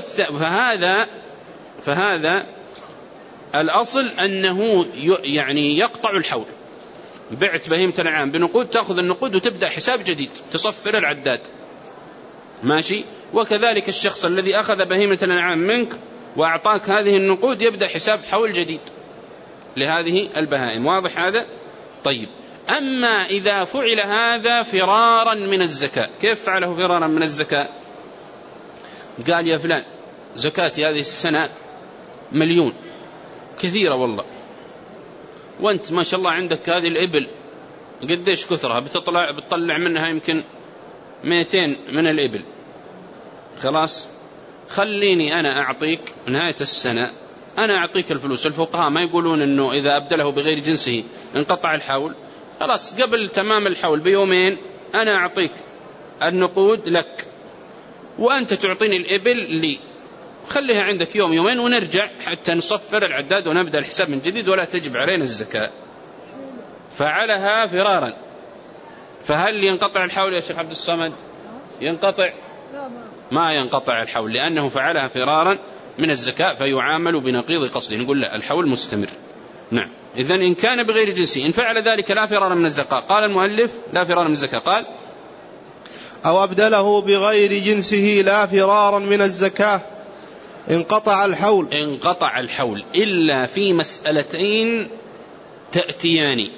فهذا الأصل أنه يعني يقطع الحول. بعت بهيمة الأنعام بنقود، تأخذ النقود وتبدأ حساب جديد، تصفر العداد، ماشي. وكذلك الشخص الذي أخذ بهيمة الأنعام منك وأعطاك هذه النقود يبدأ حساب حول جديد لهذه البهائم. واضح هذا؟ طيب، أما إذا فعل هذا فرارا من الزكاة، كيف فعله فرارا من الزكاة؟ قال يا فلان زكاتي هذه السنة 1,000,000، كثيرة والله، وأنت ما شاء الله عندك هذه الإبل قديش كثرها، بتطلع منها يمكن 200 من الإبل، خلاص خليني أنا أعطيك نهاية السنة، أنا أعطيك الفلوس. الفقهاء ما يقولون أنه إذا أبدله بغير جنسه انقطع الحول، خلاص قبل تمام الحول بيومين أنا أعطيك النقود لك وأنت تعطيني الإبل لي، خليها عندك يوم يومين ونرجع حتى نصفر العداد ونبدأ الحساب من جديد ولا تجب علينا الزكاة. فعلها فرارا، فهل ينقطع الحول يا شيخ عبد الصمد؟ ينقطع؟ ما ينقطع الحول، لأنه فعلها فرارا من الزكاة فيعامل بنقيض قصده، نقول لا الحول مستمر. نعم. إذن إن كان بغير جنسه إن فعل ذلك لا فرار من الزكاة. قال المؤلف لا فرار من الزكاة، قال أو أبدله بغير جنسه لا فرارا من الزكاة انقطع الحول. انقطع الحول إلا في مسألتين تأتيان،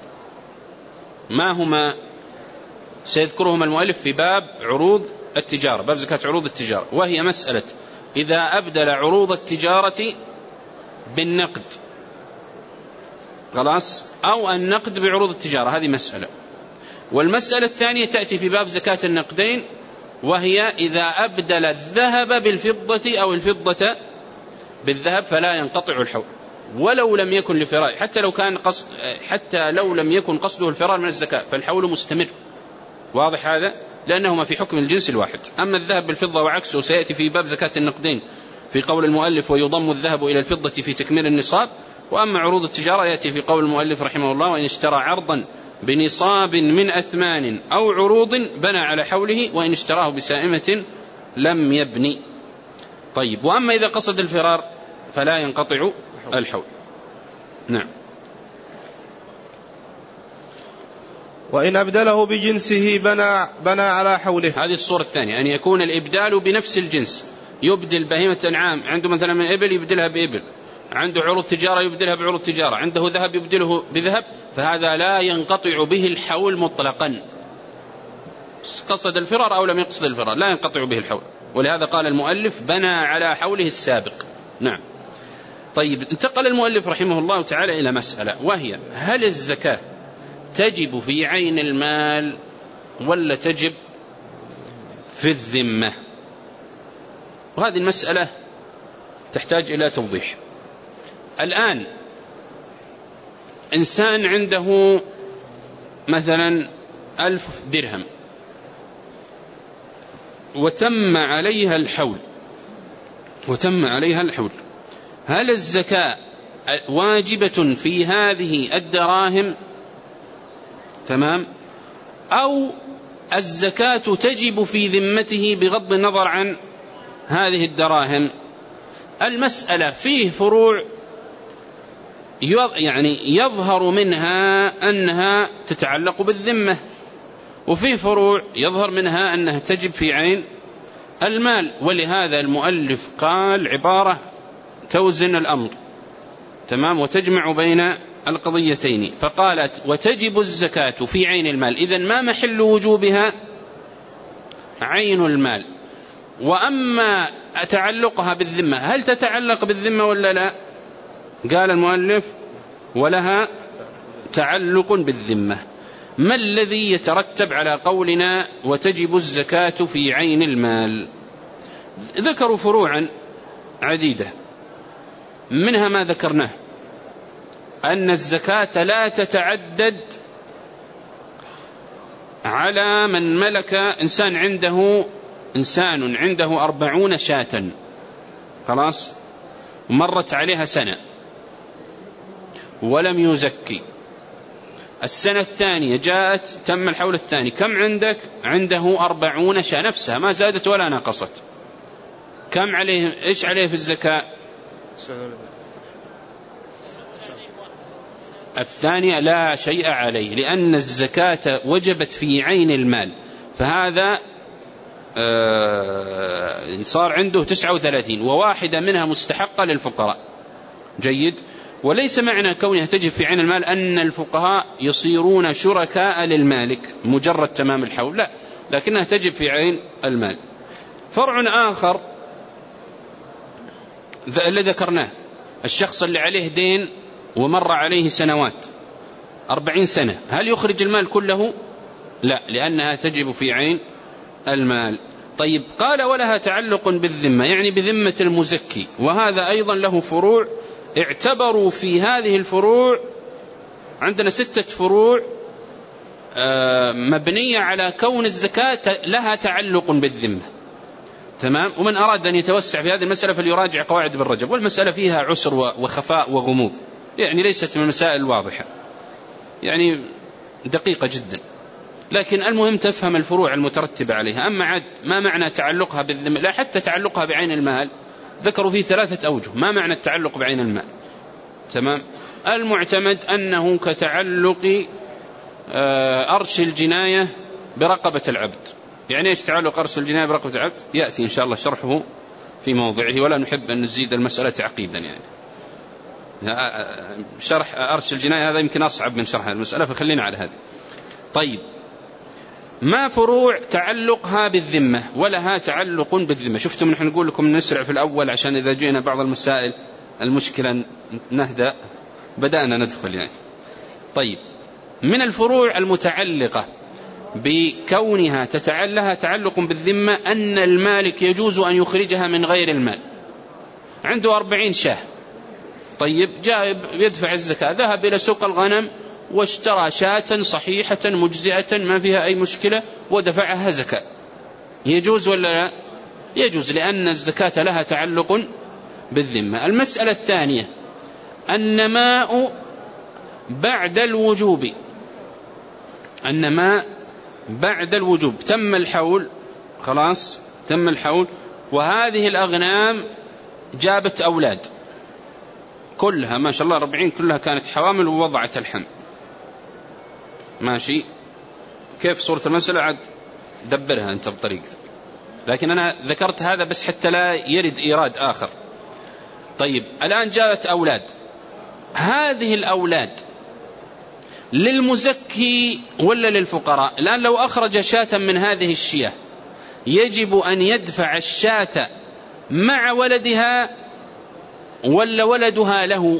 ما هما؟ سيذكرهما المؤلف في باب عروض التجارة، باب زكاة عروض التجارة، وهي مسألة إذا أبدل عروض التجارة بالنقد، خلاص، أو النقد بعروض التجارة، هذه مسألة. والمسألة الثانية تأتي في باب زكاة النقدين، وهي إذا أبدل الذهب بالفضة أو الفضة بالذهب فلا ينقطع الحول ولو لم يكن لفرار، حتى لو لم يكن قصده الفرار من الزكاة فالحول مستمر. واضح هذا؟ لأنهما في حكم الجنس الواحد. أما الذهب بالفضة وعكسه سيأتي في باب زكاة النقدين في قول المؤلف ويضم الذهب إلى الفضة في تكميل النصاب. وأما عروض التجارة يأتي في قول المؤلف رحمه الله وإن اشترى عرضا بنصاب من أثمان أو عروض بنى على حوله، وإن اشتراه بسائمة لم يبني. طيب، وأما إذا قصد الفرار فلا ينقطع الحول. نعم. وإن أبدله بجنسه بنى على حوله. هذه الصورة الثانية، أن يكون الإبدال بنفس الجنس، يبدل بهيمة أنعام، عنده مثلا من إبل يبدلها بإبل، عنده عروض تجارة يبدلها بعروض تجارة، عنده ذهب يبدله بذهب، فهذا لا ينقطع به الحول مطلقا، قصد الفرار أو لم يقصد الفرار لا ينقطع به الحول. ولهذا قال المؤلف بنى على حوله السابق. نعم. طيب، انتقل المؤلف رحمه الله تعالى إلى مسألة، وهي هل الزكاة تجب في عين المال ولا تجب في الذمة؟ وهذه المسألة تحتاج إلى توضيح. الآن إنسان عنده مثلا 1000 درهم وتم عليها الحول، هل الزكاة واجبة في هذه الدراهم؟ تمام. أو الزكاة تجب في ذمته بغض النظر عن هذه الدراهم؟ المسألة فيه فروع يعني يظهر منها أنها تتعلق بالذمة، وفيه فروع يظهر منها أنها تجب في عين المال. ولهذا المؤلف قال عبارة توزن الأمر، تمام، وتجمع بين القضيتين، فقالت وتجب الزكاة في عين المال. إذن ما محل وجوبها؟ عين المال. وأما تعلقها بالذمة، هل تتعلق بالذمة ولا لا؟ قال المؤلف ولها تعلق بالذمة. ما الذي يترتب على قولنا وتجب الزكاة في عين المال؟ ذكروا فروعا عديدة، منها ما ذكرناه أن الزكاة لا تتعدد على من ملك إنسان عنده 40 شاة، خلاص، مرت عليها سنة ولم يزكي، السنة الثانية جاءت تم الحول الثاني، كم عندك؟ عنده 40 شاة نفسها ما زادت ولا نقصت، كم عليه؟ إيش عليه في الزكاة؟ الثانية لا شيء عليه، لأن الزكاة وجبت في عين المال، فهذا صار عنده 39 وواحدة منها مستحقة للفقراء. جيد. وليس معنى كونها تجب في عين المال أن الفقهاء يصيرون شركاء للمالك مجرد تمام الحول، لا، لكنها تجب في عين المال. فرع آخر اللي ذكرناه، الشخص اللي عليه دين ومر عليه سنوات 40 سنة، هل يخرج المال كله؟ لا، لأنها تجب في عين المال. طيب، قال ولها تعلق بالذمة، يعني بذمة المزكي، وهذا أيضا له فروع. اعتبروا في هذه الفروع، عندنا 6 فروع مبنية على كون الزكاة لها تعلق بالذمة. تمام. ومن أراد أن يتوسع في هذه المسألة فليراجع قواعد ابن رجب، والمسألة فيها عسر وخفاء وغموض، يعني ليست من المسائل الواضحة، يعني دقيقة جدا، لكن المهم تفهم الفروع المترتبة عليها. أما عاد ما معنى تعلقها بالذمة، لا، حتى تعلقها بعين المال ذكروا فيه 3 أوجه. ما معنى التعلق بعين المال؟ تمام. المعتمد أنه كتعلق أرش الجناية برقبة العبد. يعني إيش تعلق أرش الجناية برقبة العبد؟ يأتي إن شاء الله شرحه في موضعه، ولا نحب أن نزيد المسألة تعقيدا. يعني شرح أرش الجناية هذا يمكن أصعب من شرح المسألة، فخلينا على هذا. طيب، ما فروع تعلقها بالذمة ولها تعلق بالذمة؟ شفتم نحن نقول لكم نسرع في الأول عشان إذا جينا بعض المسائل المشكلة نهدأ، بدأنا ندخل يعني. طيب، من الفروع المتعلقة بكونها لها تعلق بالذمة أن المالك يجوز أن يخرجها من غير المال. عنده 40 شاة، طيب جاء يدفع الزكاة، ذهب إلى سوق الغنم واشترى شاة صحيحة مجزئة ما فيها أي مشكلة ودفعها زكاة، يجوز ولا لا؟ يجوز، لأن الزكاة لها تعلق بالذمة. المسألة الثانية، النماء بعد الوجوب. النماء بعد الوجوب، تم الحول، خلاص تم الحول، وهذه الأغنام جابت أولاد كلها ما شاء الله 40 كلها كانت حوامل ووضعت الحمل، ماشي. كيف صورة المسألة؟ عاد دبرها أنت بطريقتك، لكن أنا ذكرت هذا بس حتى لا يرد إيراد آخر. طيب، الآن جاءت أولاد، هذه الأولاد للمزكي ولا للفقراء؟ الآن لو أخرج شاة من هذه الشياه يجب أن يدفع الشاة مع ولدها ولا ولدها له؟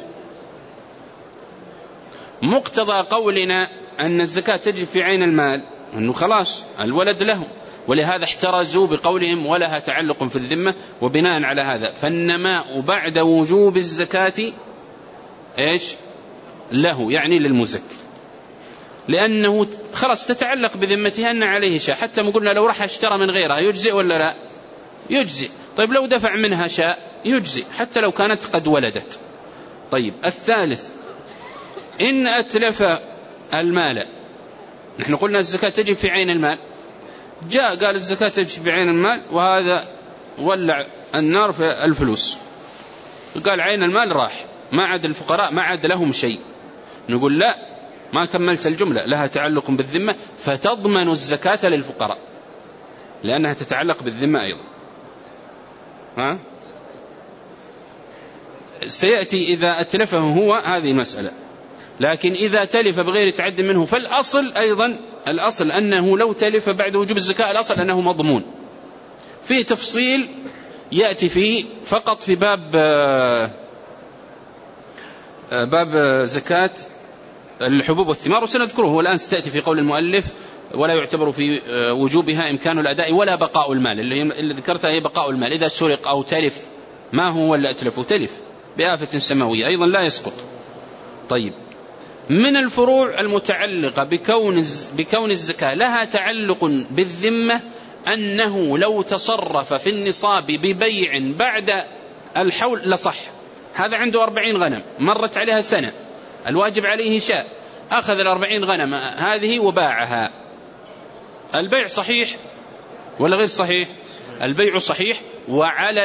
مقتضى قولنا أن الزكاة تجب في عين المال أنه خلاص الولد له، ولهذا احترزوا بقولهم ولها تعلق في الذمة. وبناء على هذا فالنماء بعد وجوب الزكاة إيش له؟ يعني للمزكي، لأنه خلاص تتعلق بذمتها أن عليه شاء. حتى ما قلنا لو راح اشترى من غيرها يجزئ ولا لا؟ يجزئ. طيب، لو دفع منها شاء يجزئ حتى لو كانت قد ولدت. طيب، الثالث، إن أتلف المال، نحن قلنا الزكاة تجب في عين المال، جاء قال الزكاة تجب في عين المال، وهذا ولع النار في الفلوس، قال عين المال راح، ما عاد الفقراء ما عاد لهم شيء. نقول لا، ما كملت الجملة، لها تعلق بالذمة فتضمن الزكاة للفقراء لأنها تتعلق بالذمة أيضا. سيأتي إذا أتلفه هو هذه المسألة، لكن إذا تلف بغير تعد منه فالأصل أيضا، الأصل أنه لو تلف بعد وجوب الزكاة الأصل أنه مضمون. فيه تفصيل يأتي فيه فقط في باب زكاة الحبوب والثمار، وسنذكره والآن ستأتي في قول المؤلف ولا يعتبر في وجوبها إمكان الأداء ولا بقاء المال، اللي ذكرتها هي بقاء المال. إذا سرق أو تلف، ما هو اللي أتلف؟ تلف بآفة سماوية أيضا لا يسقط. طيب، من الفروع المتعلقة بكون الزكاة لها تعلق بالذمة أنه لو تصرف في النصاب ببيع بعد الحول لصح. هذا عنده 40 غنم مرت عليها سنة، الواجب عليه شاء، أخذ 40 غنم هذه وباعها، البيع صحيح ولا غير صحيح؟ البيع صحيح، وعلى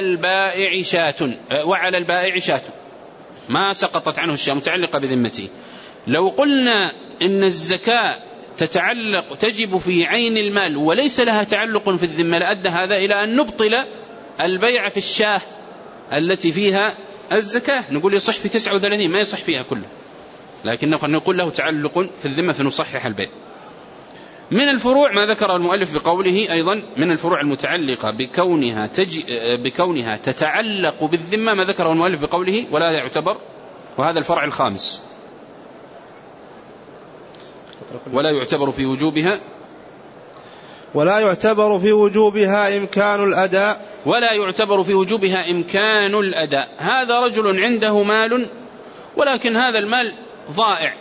البائع شاة ما سقطت عنه الشاة متعلقة بذمته. لو قلنا إن الزكاة تجب في عين المال وليس لها تعلق في الذمة لأدى هذا إلى أن نبطل البيع في الشاة التي فيها الزكاة نقول يصح في 39 ما يصح فيها كلها، لكن نقول له تعلق في الذمة فنصحح البيع. من الفروع ما ذكر المؤلف بقوله أيضا من الفروع المتعلقة بكونها تتعلق بالذمة ما ذكره المؤلف بقوله ولا يعتبر، وهذا الفرع الخامس، ولا يعتبر في وجوبها إمكان الأداء. ولا يعتبر في وجوبها إمكان الأداء. هذا رجل عنده مال ولكن هذا المال ضائع.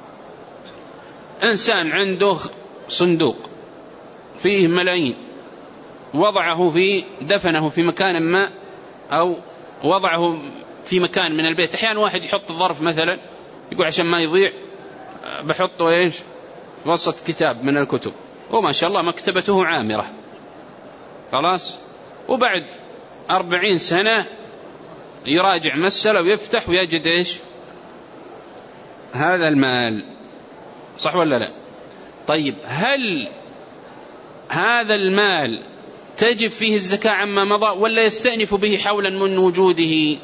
إنسان عنده صندوق فيه ملايين وضعه دفنه في مكان ما أو وضعه في مكان من البيت. أحيانا واحد يحط الظرف مثلا يقول عشان ما يضيع بحطه وسط كتاب من الكتب، وما شاء الله مكتبته عامرة خلاص، وبعد 40 سنة يراجع مسألة ويفتح ويجد هذا المال. صح ولا لا؟ طيب هل هذا المال تجب فيه الزكاة عما مضى ولا يستأنف به حولا من وجوده؟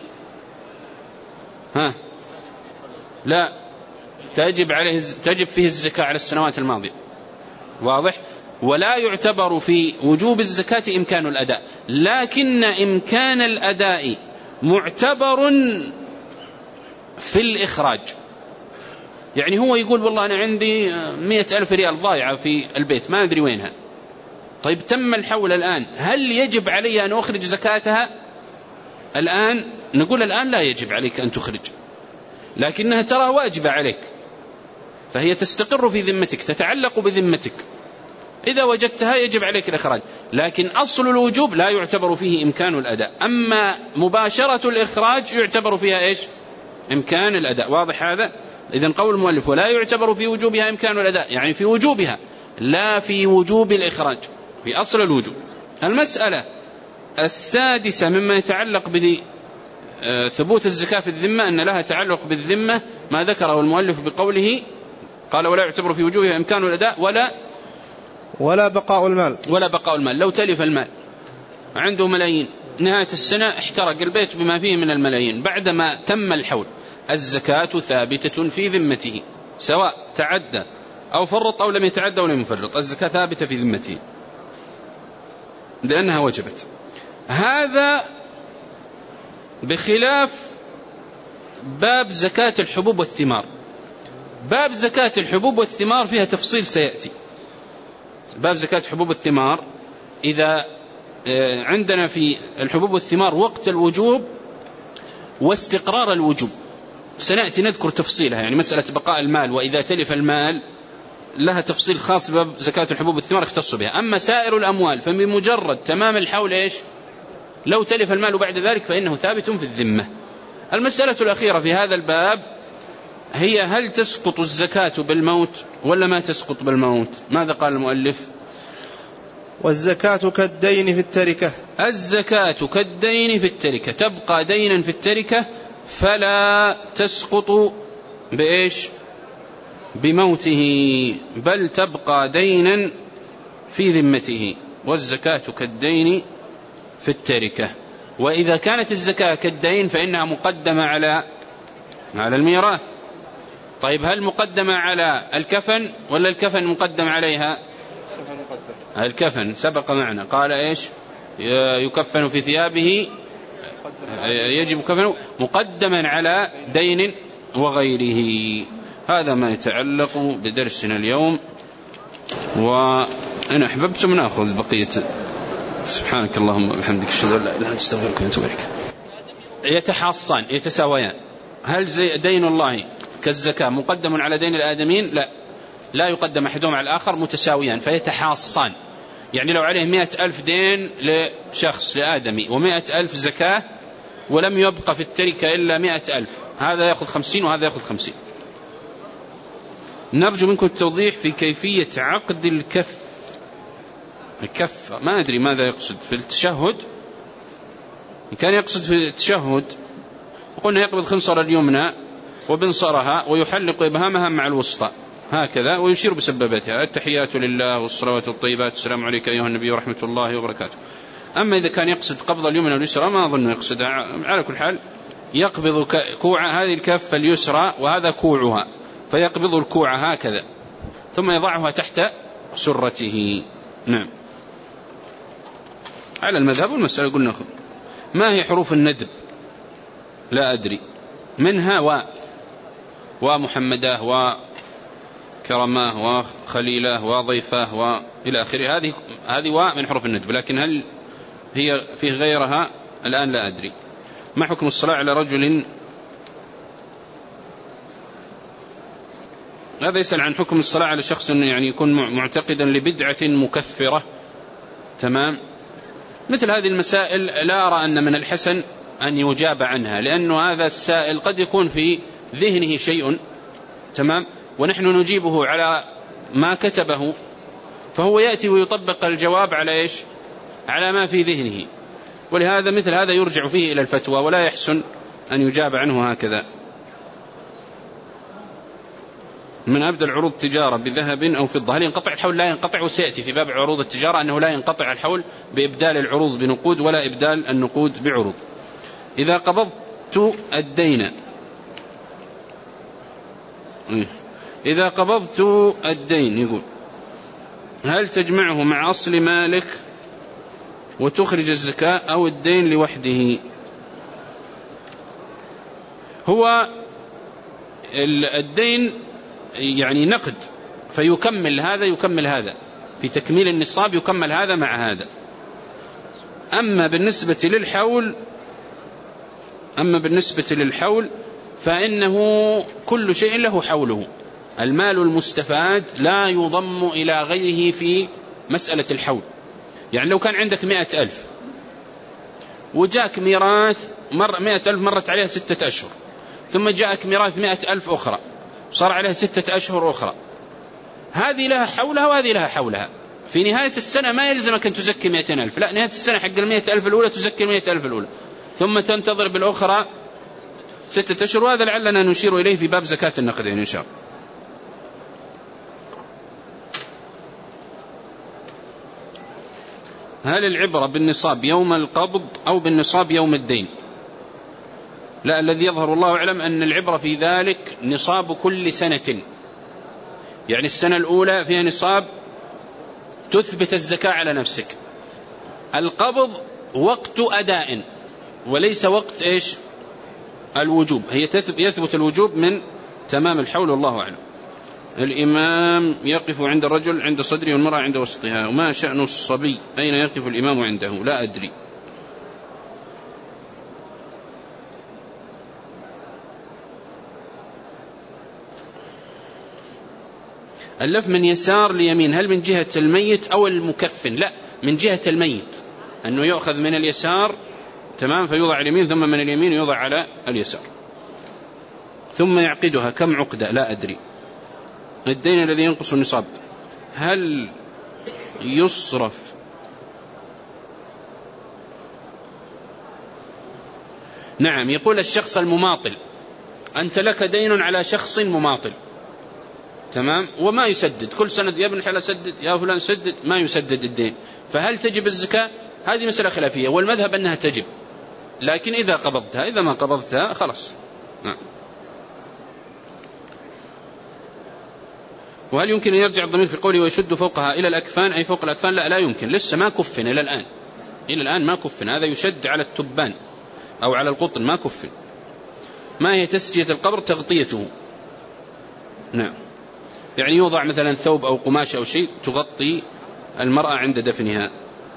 لا، تجب فيه الزكاة على السنوات الماضية. واضح؟ ولا يعتبر في وجوب الزكاة إمكان الأداء، لكن إمكان الأداء معتبر في الإخراج. يعني هو يقول والله أنا عندي 100,000 ريال ضايعة في البيت ما أدري وينها. طيب تم الحول الآن، هل يجب علي أن أخرج زكاتها الآن؟ نقول الآن لا يجب عليك أن تخرج، لكنها ترى واجبة عليك، فهي تستقر في ذمتك، تتعلق بذمتك، إذا وجدتها يجب عليك الإخراج. لكن أصل الوجوب لا يعتبر فيه إمكان الأداء، أما مباشرة الإخراج يعتبر فيها إمكان الأداء. واضح هذا؟ إذن قول المؤلف ولا يعتبر في وجوبها إمكان الأداء، يعني في وجوبها لا في وجوب الإخراج، في أصل الوجوب. المسألة السادسة مما يتعلق بثبوت الزكاة في الذمة أن لها تعلق بالذمة ما ذكره المؤلف بقوله قال ولا يعتبر في وجوبها إمكان الأداء ولا بقاء المال. لو تلف المال عنده ملايين، نهاية السنة احترق البيت بما فيه من الملايين، بعدما تم الحول الزكاة ثابتة في ذمته، سواء تعدى أو فرط أو لم يتعدى ولم يفرط، الزكاة ثابتة في ذمته لأنها وجبت. هذا بخلاف باب زكاة الحبوب والثمار. باب زكاة الحبوب والثمار فيها تفصيل سيأتي. باب زكاة الحبوب والثمار إذا عندنا في الحبوب والثمار وقت الوجوب واستقرار الوجوب، سنأتي نذكر تفصيلها، يعني مسألة بقاء المال وإذا تلف المال لها تفصيل خاص باب زكاة الحبوب والثمار يختص بها. أما سائر الأموال فبمجرد تمام الحول لو تلف المال بعد ذلك فإنه ثابت في الذمة. المسألة الأخيرة في هذا الباب هي هل تسقط الزكاة بالموت ولا ما تسقط بالموت؟ ماذا قال المؤلف؟ والزكاة كالدين في التركة. الزكاة كالدين في التركة، تبقى دينا في التركة فلا تسقط بموته، بل تبقى دينا في ذمته، والزكاة كالدين في التركة. وإذا كانت الزكاة كالدين فإنها مقدمة على الميراث. طيب هل مقدمة على الكفن ولا الكفن مقدم عليها؟ الكفن سبق معنا قال يكفن في ثيابه، يجب كفنه مقدما على دين وغيره. هذا ما يتعلق بدرسنا اليوم، وأنا أحببتم نأخذ بقية. سبحانك اللهم وبحمدك أشهد أن لا إله إلا أنت أستغفرك وأتوب إليك. يتحاصان يتساويان. هل دين الله كالزكاة مقدم على دين الآدمين؟ لا يقدم أحدهم على الآخر، متساويان فيتحاصان. يعني لو عليه 100,000 دين لشخص لآدمي و100,000 زكاة ولم يبقى في التركة إلا 100,000، هذا يأخذ 50 وهذا يأخذ 50. نرجو منكم التوضيح في كيفية عقد الكف. ما أدري ماذا يقصد في التشهد. إن كان يقصد في التشهد فقلنا يقبض خنصر اليمنى وبنصرها ويحلق إبهامها مع الوسطى هكذا ويشير بسببتها. التحيات لله والصلوات الطيبات، السلام عليك أيها النبي ورحمة الله وبركاته. أما إذا كان يقصد قبض اليمنى واليسرى ما أظن يقصدها. على كل حال يقبض كوع هذه الكف اليسرى وهذا كوعها، فيقبض الكوع هكذا ثم يضعها تحت سرته. نعم. على المذهب والمسألة قلنا ما هي حروف الندب؟ لا أدري. منها ومحمداه وكرماه وخليلاه وضيفاه وإلى آخره، هذه من حروف الندب، لكن هل هي فيه غيرها الآن لا أدري. ما حكم الصلاة على رجل؟ هذا يسأل عن حكم الصلاة على شخص يعني يكون معتقدا لبدعة مكفرة. تمام. مثل هذه المسائل لا أرى أن من الحسن أن يجاب عنها، لأنه هذا السائل قد يكون في ذهنه شيء، تمام، ونحن نجيبه على ما كتبه، فهو يأتي ويطبق الجواب على إيش؟ على ما في ذهنه، ولهذا مثل هذا يرجع فيه إلى الفتوى ولا يحسن أن يجاب عنه هكذا. من أبدى العروض تجارة بذهب أو فضة هل ينقطع الحول؟ لا ينقطع، وسيأتي في باب عروض التجارة أنه لا ينقطع الحول بإبدال العروض بنقود ولا إبدال النقود بعروض. إذا قبضت الدين يقول هل تجمعه مع أصل مالك وتخرج الزكاة أو الدين لوحده؟ هو الدين يعني نقد، فيكمل هذا يكمل هذا، في تكميل النصاب يكمل هذا مع هذا. أما بالنسبة للحول فإنه كل شيء له حوله. المال المستفاد لا يضم إلى غيره في مسألة الحول. يعني لو كان عندك 100,000 وجاك ميراث 100,000 مرت عليها 6 أشهر، ثم جاءك ميراث 100,000 أخرى صار عليها 6 أشهر أخرى، هذه لها حولها وهذه لها حولها. في نهاية السنة ما يلزمك أن تزكي 200,000، لا، نهاية السنة حق 100,000 الأولى تزكي 100,000 الأولى، ثم تنتظر بالأخرى 6 أشهر. وهذا لعلنا نشير إليه في باب زكاة النقدين إن شاء الله. هل العبرة بالنصاب يوم القبض أو بالنصاب يوم الدين؟ لا، الذي يظهر الله أعلم أن العبرة في ذلك نصاب كل سنة، يعني السنة الأولى فيها نصاب تثبت الزكاة على نفسك. القبض وقت أداء وليس وقت إيش؟ الوجوب. هي يثبت الوجوب من تمام الحول، والله أعلم. الإمام يقف عند الرجل عند صدره والمرأة عند وسطها، وما شأن الصبي؟ أين يقف الإمام عنده؟ لا أدري. اللف من يسار ليمين هل من جهة الميت أو المكفن؟ لا، من جهة الميت، أنه يؤخذ من اليسار، تمام، فيوضع على اليمين، ثم من اليمين يوضع على اليسار، ثم يعقدها. كم عقدة؟ لا أدري. الدين الذي ينقص النصاب هل يصرف؟ نعم. يقول الشخص المماطل أنت لك دين على شخص مماطل، تمام، وما يسدد، كل سنة يا ابن حلال سدد، يا فلان سدد، ما يسدد الدين، فهل تجب الزكاة؟ هذه مسألة خلافية، والمذهب أنها تجب، لكن إذا قبضتها، إذا ما قبضتها خلاص. نعم. وهل يمكن أن يرجع الضمير في قوله ويشد فوقها إلى الأكفان، أي فوق الأكفان؟ لا يمكن، لسه ما كفن إلى الآن ما كفن، هذا يشد على التبان أو على القطن، ما كفن. ما هي تسجية القبر؟ تغطيته. نعم، يعني يوضع مثلا ثوب أو قماش أو شيء تغطي المرأة عند دفنها.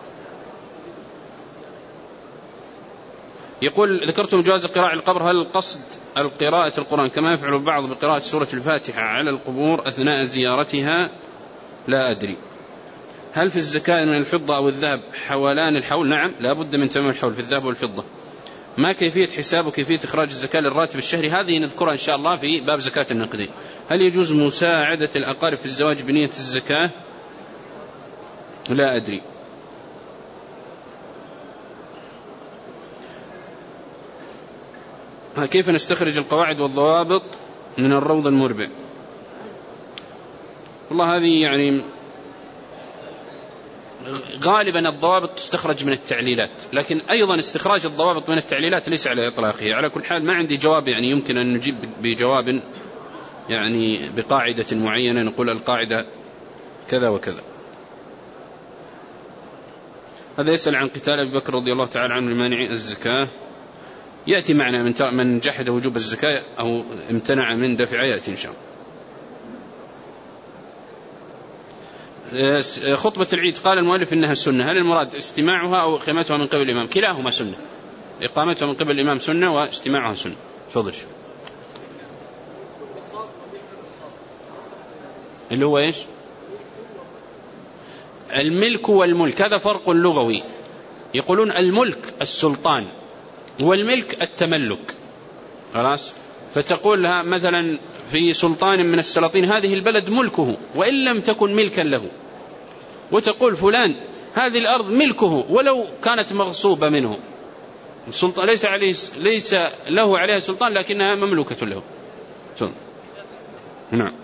يقول ذكرتم جواز قراءة القبر، هل القصد القراءة القرآن كما يفعل البعض بقراءة سورة الفاتحة على القبور أثناء زيارتها؟ لا أدري. هل في الزكاة من الفضة أو الذهب حولان الحول؟ نعم، لا بد من تمام الحول في الذهب والفضة. ما كيفية حساب وكيفية إخراج الزكاة للراتب الشهري؟ هذه نذكرها إن شاء الله في باب زكاة النقدين. هل يجوز مساعدة الأقارب في الزواج بنية الزكاة؟ لا أدري. كيف نستخرج القواعد والضوابط من الروض المربع؟ والله هذه يعني غالبا الضوابط تستخرج من التعليلات، لكن أيضا استخراج الضوابط من التعليلات ليس على إطلاقه. على كل حال ما عندي جواب يعني يمكن أن نجيب بجواب يعني بقاعدة معينة نقول القاعدة كذا وكذا. هذا يسأل عن قتال أبي بكر رضي الله تعالى عنه لمانع الزكاة. يأتي معنا من جحد وجوب الزكاة أو امتنع من دفعها يأتي إن شاء الله. خطبة العيد قال المؤلف إنها سنة، هل المراد استماعها أو إقامتها من قبل الإمام؟ كلاهما سنة، إقامتها من قبل الإمام سنة واستماعها سنة. تفضل. اللي هو إيش؟ الملك والملك هذا فرق لغوي. يقولون الملك السلطان والملك التملك، خلاص. فتقول لها مثلا في سلطان من السلاطين هذه البلد ملكه وإن لم تكن ملكا له، وتقول فلان هذه الأرض ملكه ولو كانت مغصوبة منه، السلطان ليس له عليها سلطان لكنها مملوكة له. نعم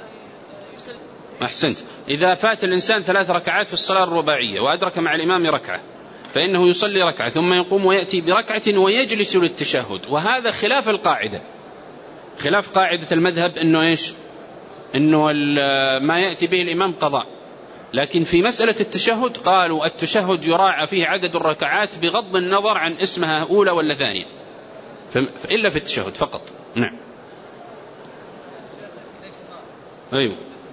أحسنت. إذا فات الإنسان 3 ركعات في الصلاة الرباعية وأدرك مع الإمام ركعة فإنه يصلي ركعة ثم يقوم ويأتي بركعة ويجلس للتشهد، وهذا خلاف القاعدة، خلاف قاعدة المذهب إنه إيش؟ إنه ما يأتي به الإمام قضاء. لكن في مسألة التشهد قالوا التشهد يراعى فيه عدد الركعات بغض النظر عن اسمها أولى ولا ثانية، إلا في التشهد فقط. نعم أيوه.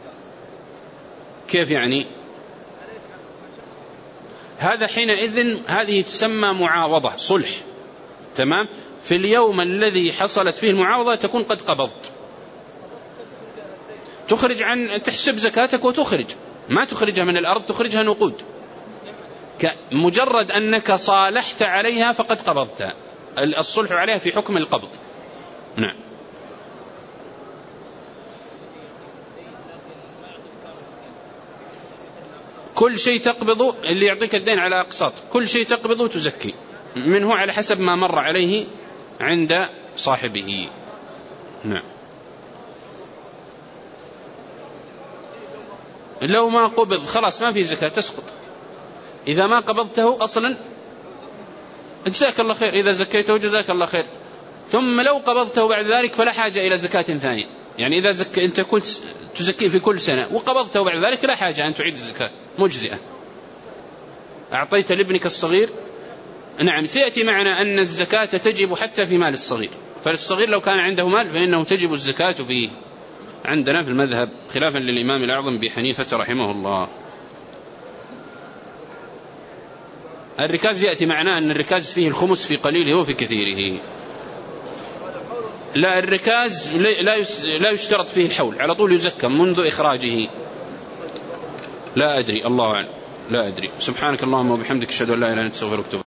كيف يعني؟ هذا حينئذ هذه تسمى معاوضة صلح، تمام. في اليوم الذي حصلت فيه المعاوضة تكون قد قبضت، تخرج عن تحسب زكاتك وتخرج، ما تخرجها من الأرض، تخرجها نقود. مجرد أنك صالحت عليها فقد قبضتها، الصلح عليها في حكم القبض. نعم كل شيء تقبضه، اللي يعطيك الدين على أقساط، كل شيء تقبضه تزكي منه على حسب ما مر عليه عند صاحبه. نعم لو ما قبض خلاص ما في زكاة تسقط، إذا ما قبضته أصلا جزاك الله خير، إذا زكيته جزاك الله خير، ثم لو قبضته بعد ذلك فلا حاجة إلى زكاة ثانية. يعني إذا أنت كنت تزكيه في كل سنة وقبضته بعد ذلك لا حاجة أن تعيد الزكاة، مجزئة. أعطيت لابنك الصغير، نعم سيأتي معنا أن الزكاة تجب حتى في مال الصغير، فالصغير لو كان عنده مال فإنه تجب الزكاة فيه عندنا في المذهب، خلافا للإمام الأعظم أبي حنيفة رحمه الله. الركاز يأتي معنا أن الركاز فيه الخمس في قليله وفي كثيره. لا الركاز لا يشترط فيه الحول، على طول يزكى منذ إخراجه. لا أدري، الله أعلم، لا أدري. سبحانك اللهم وبحمدك أشهد أن لا إله إلا أنت أستغفرك وأتوب إليك.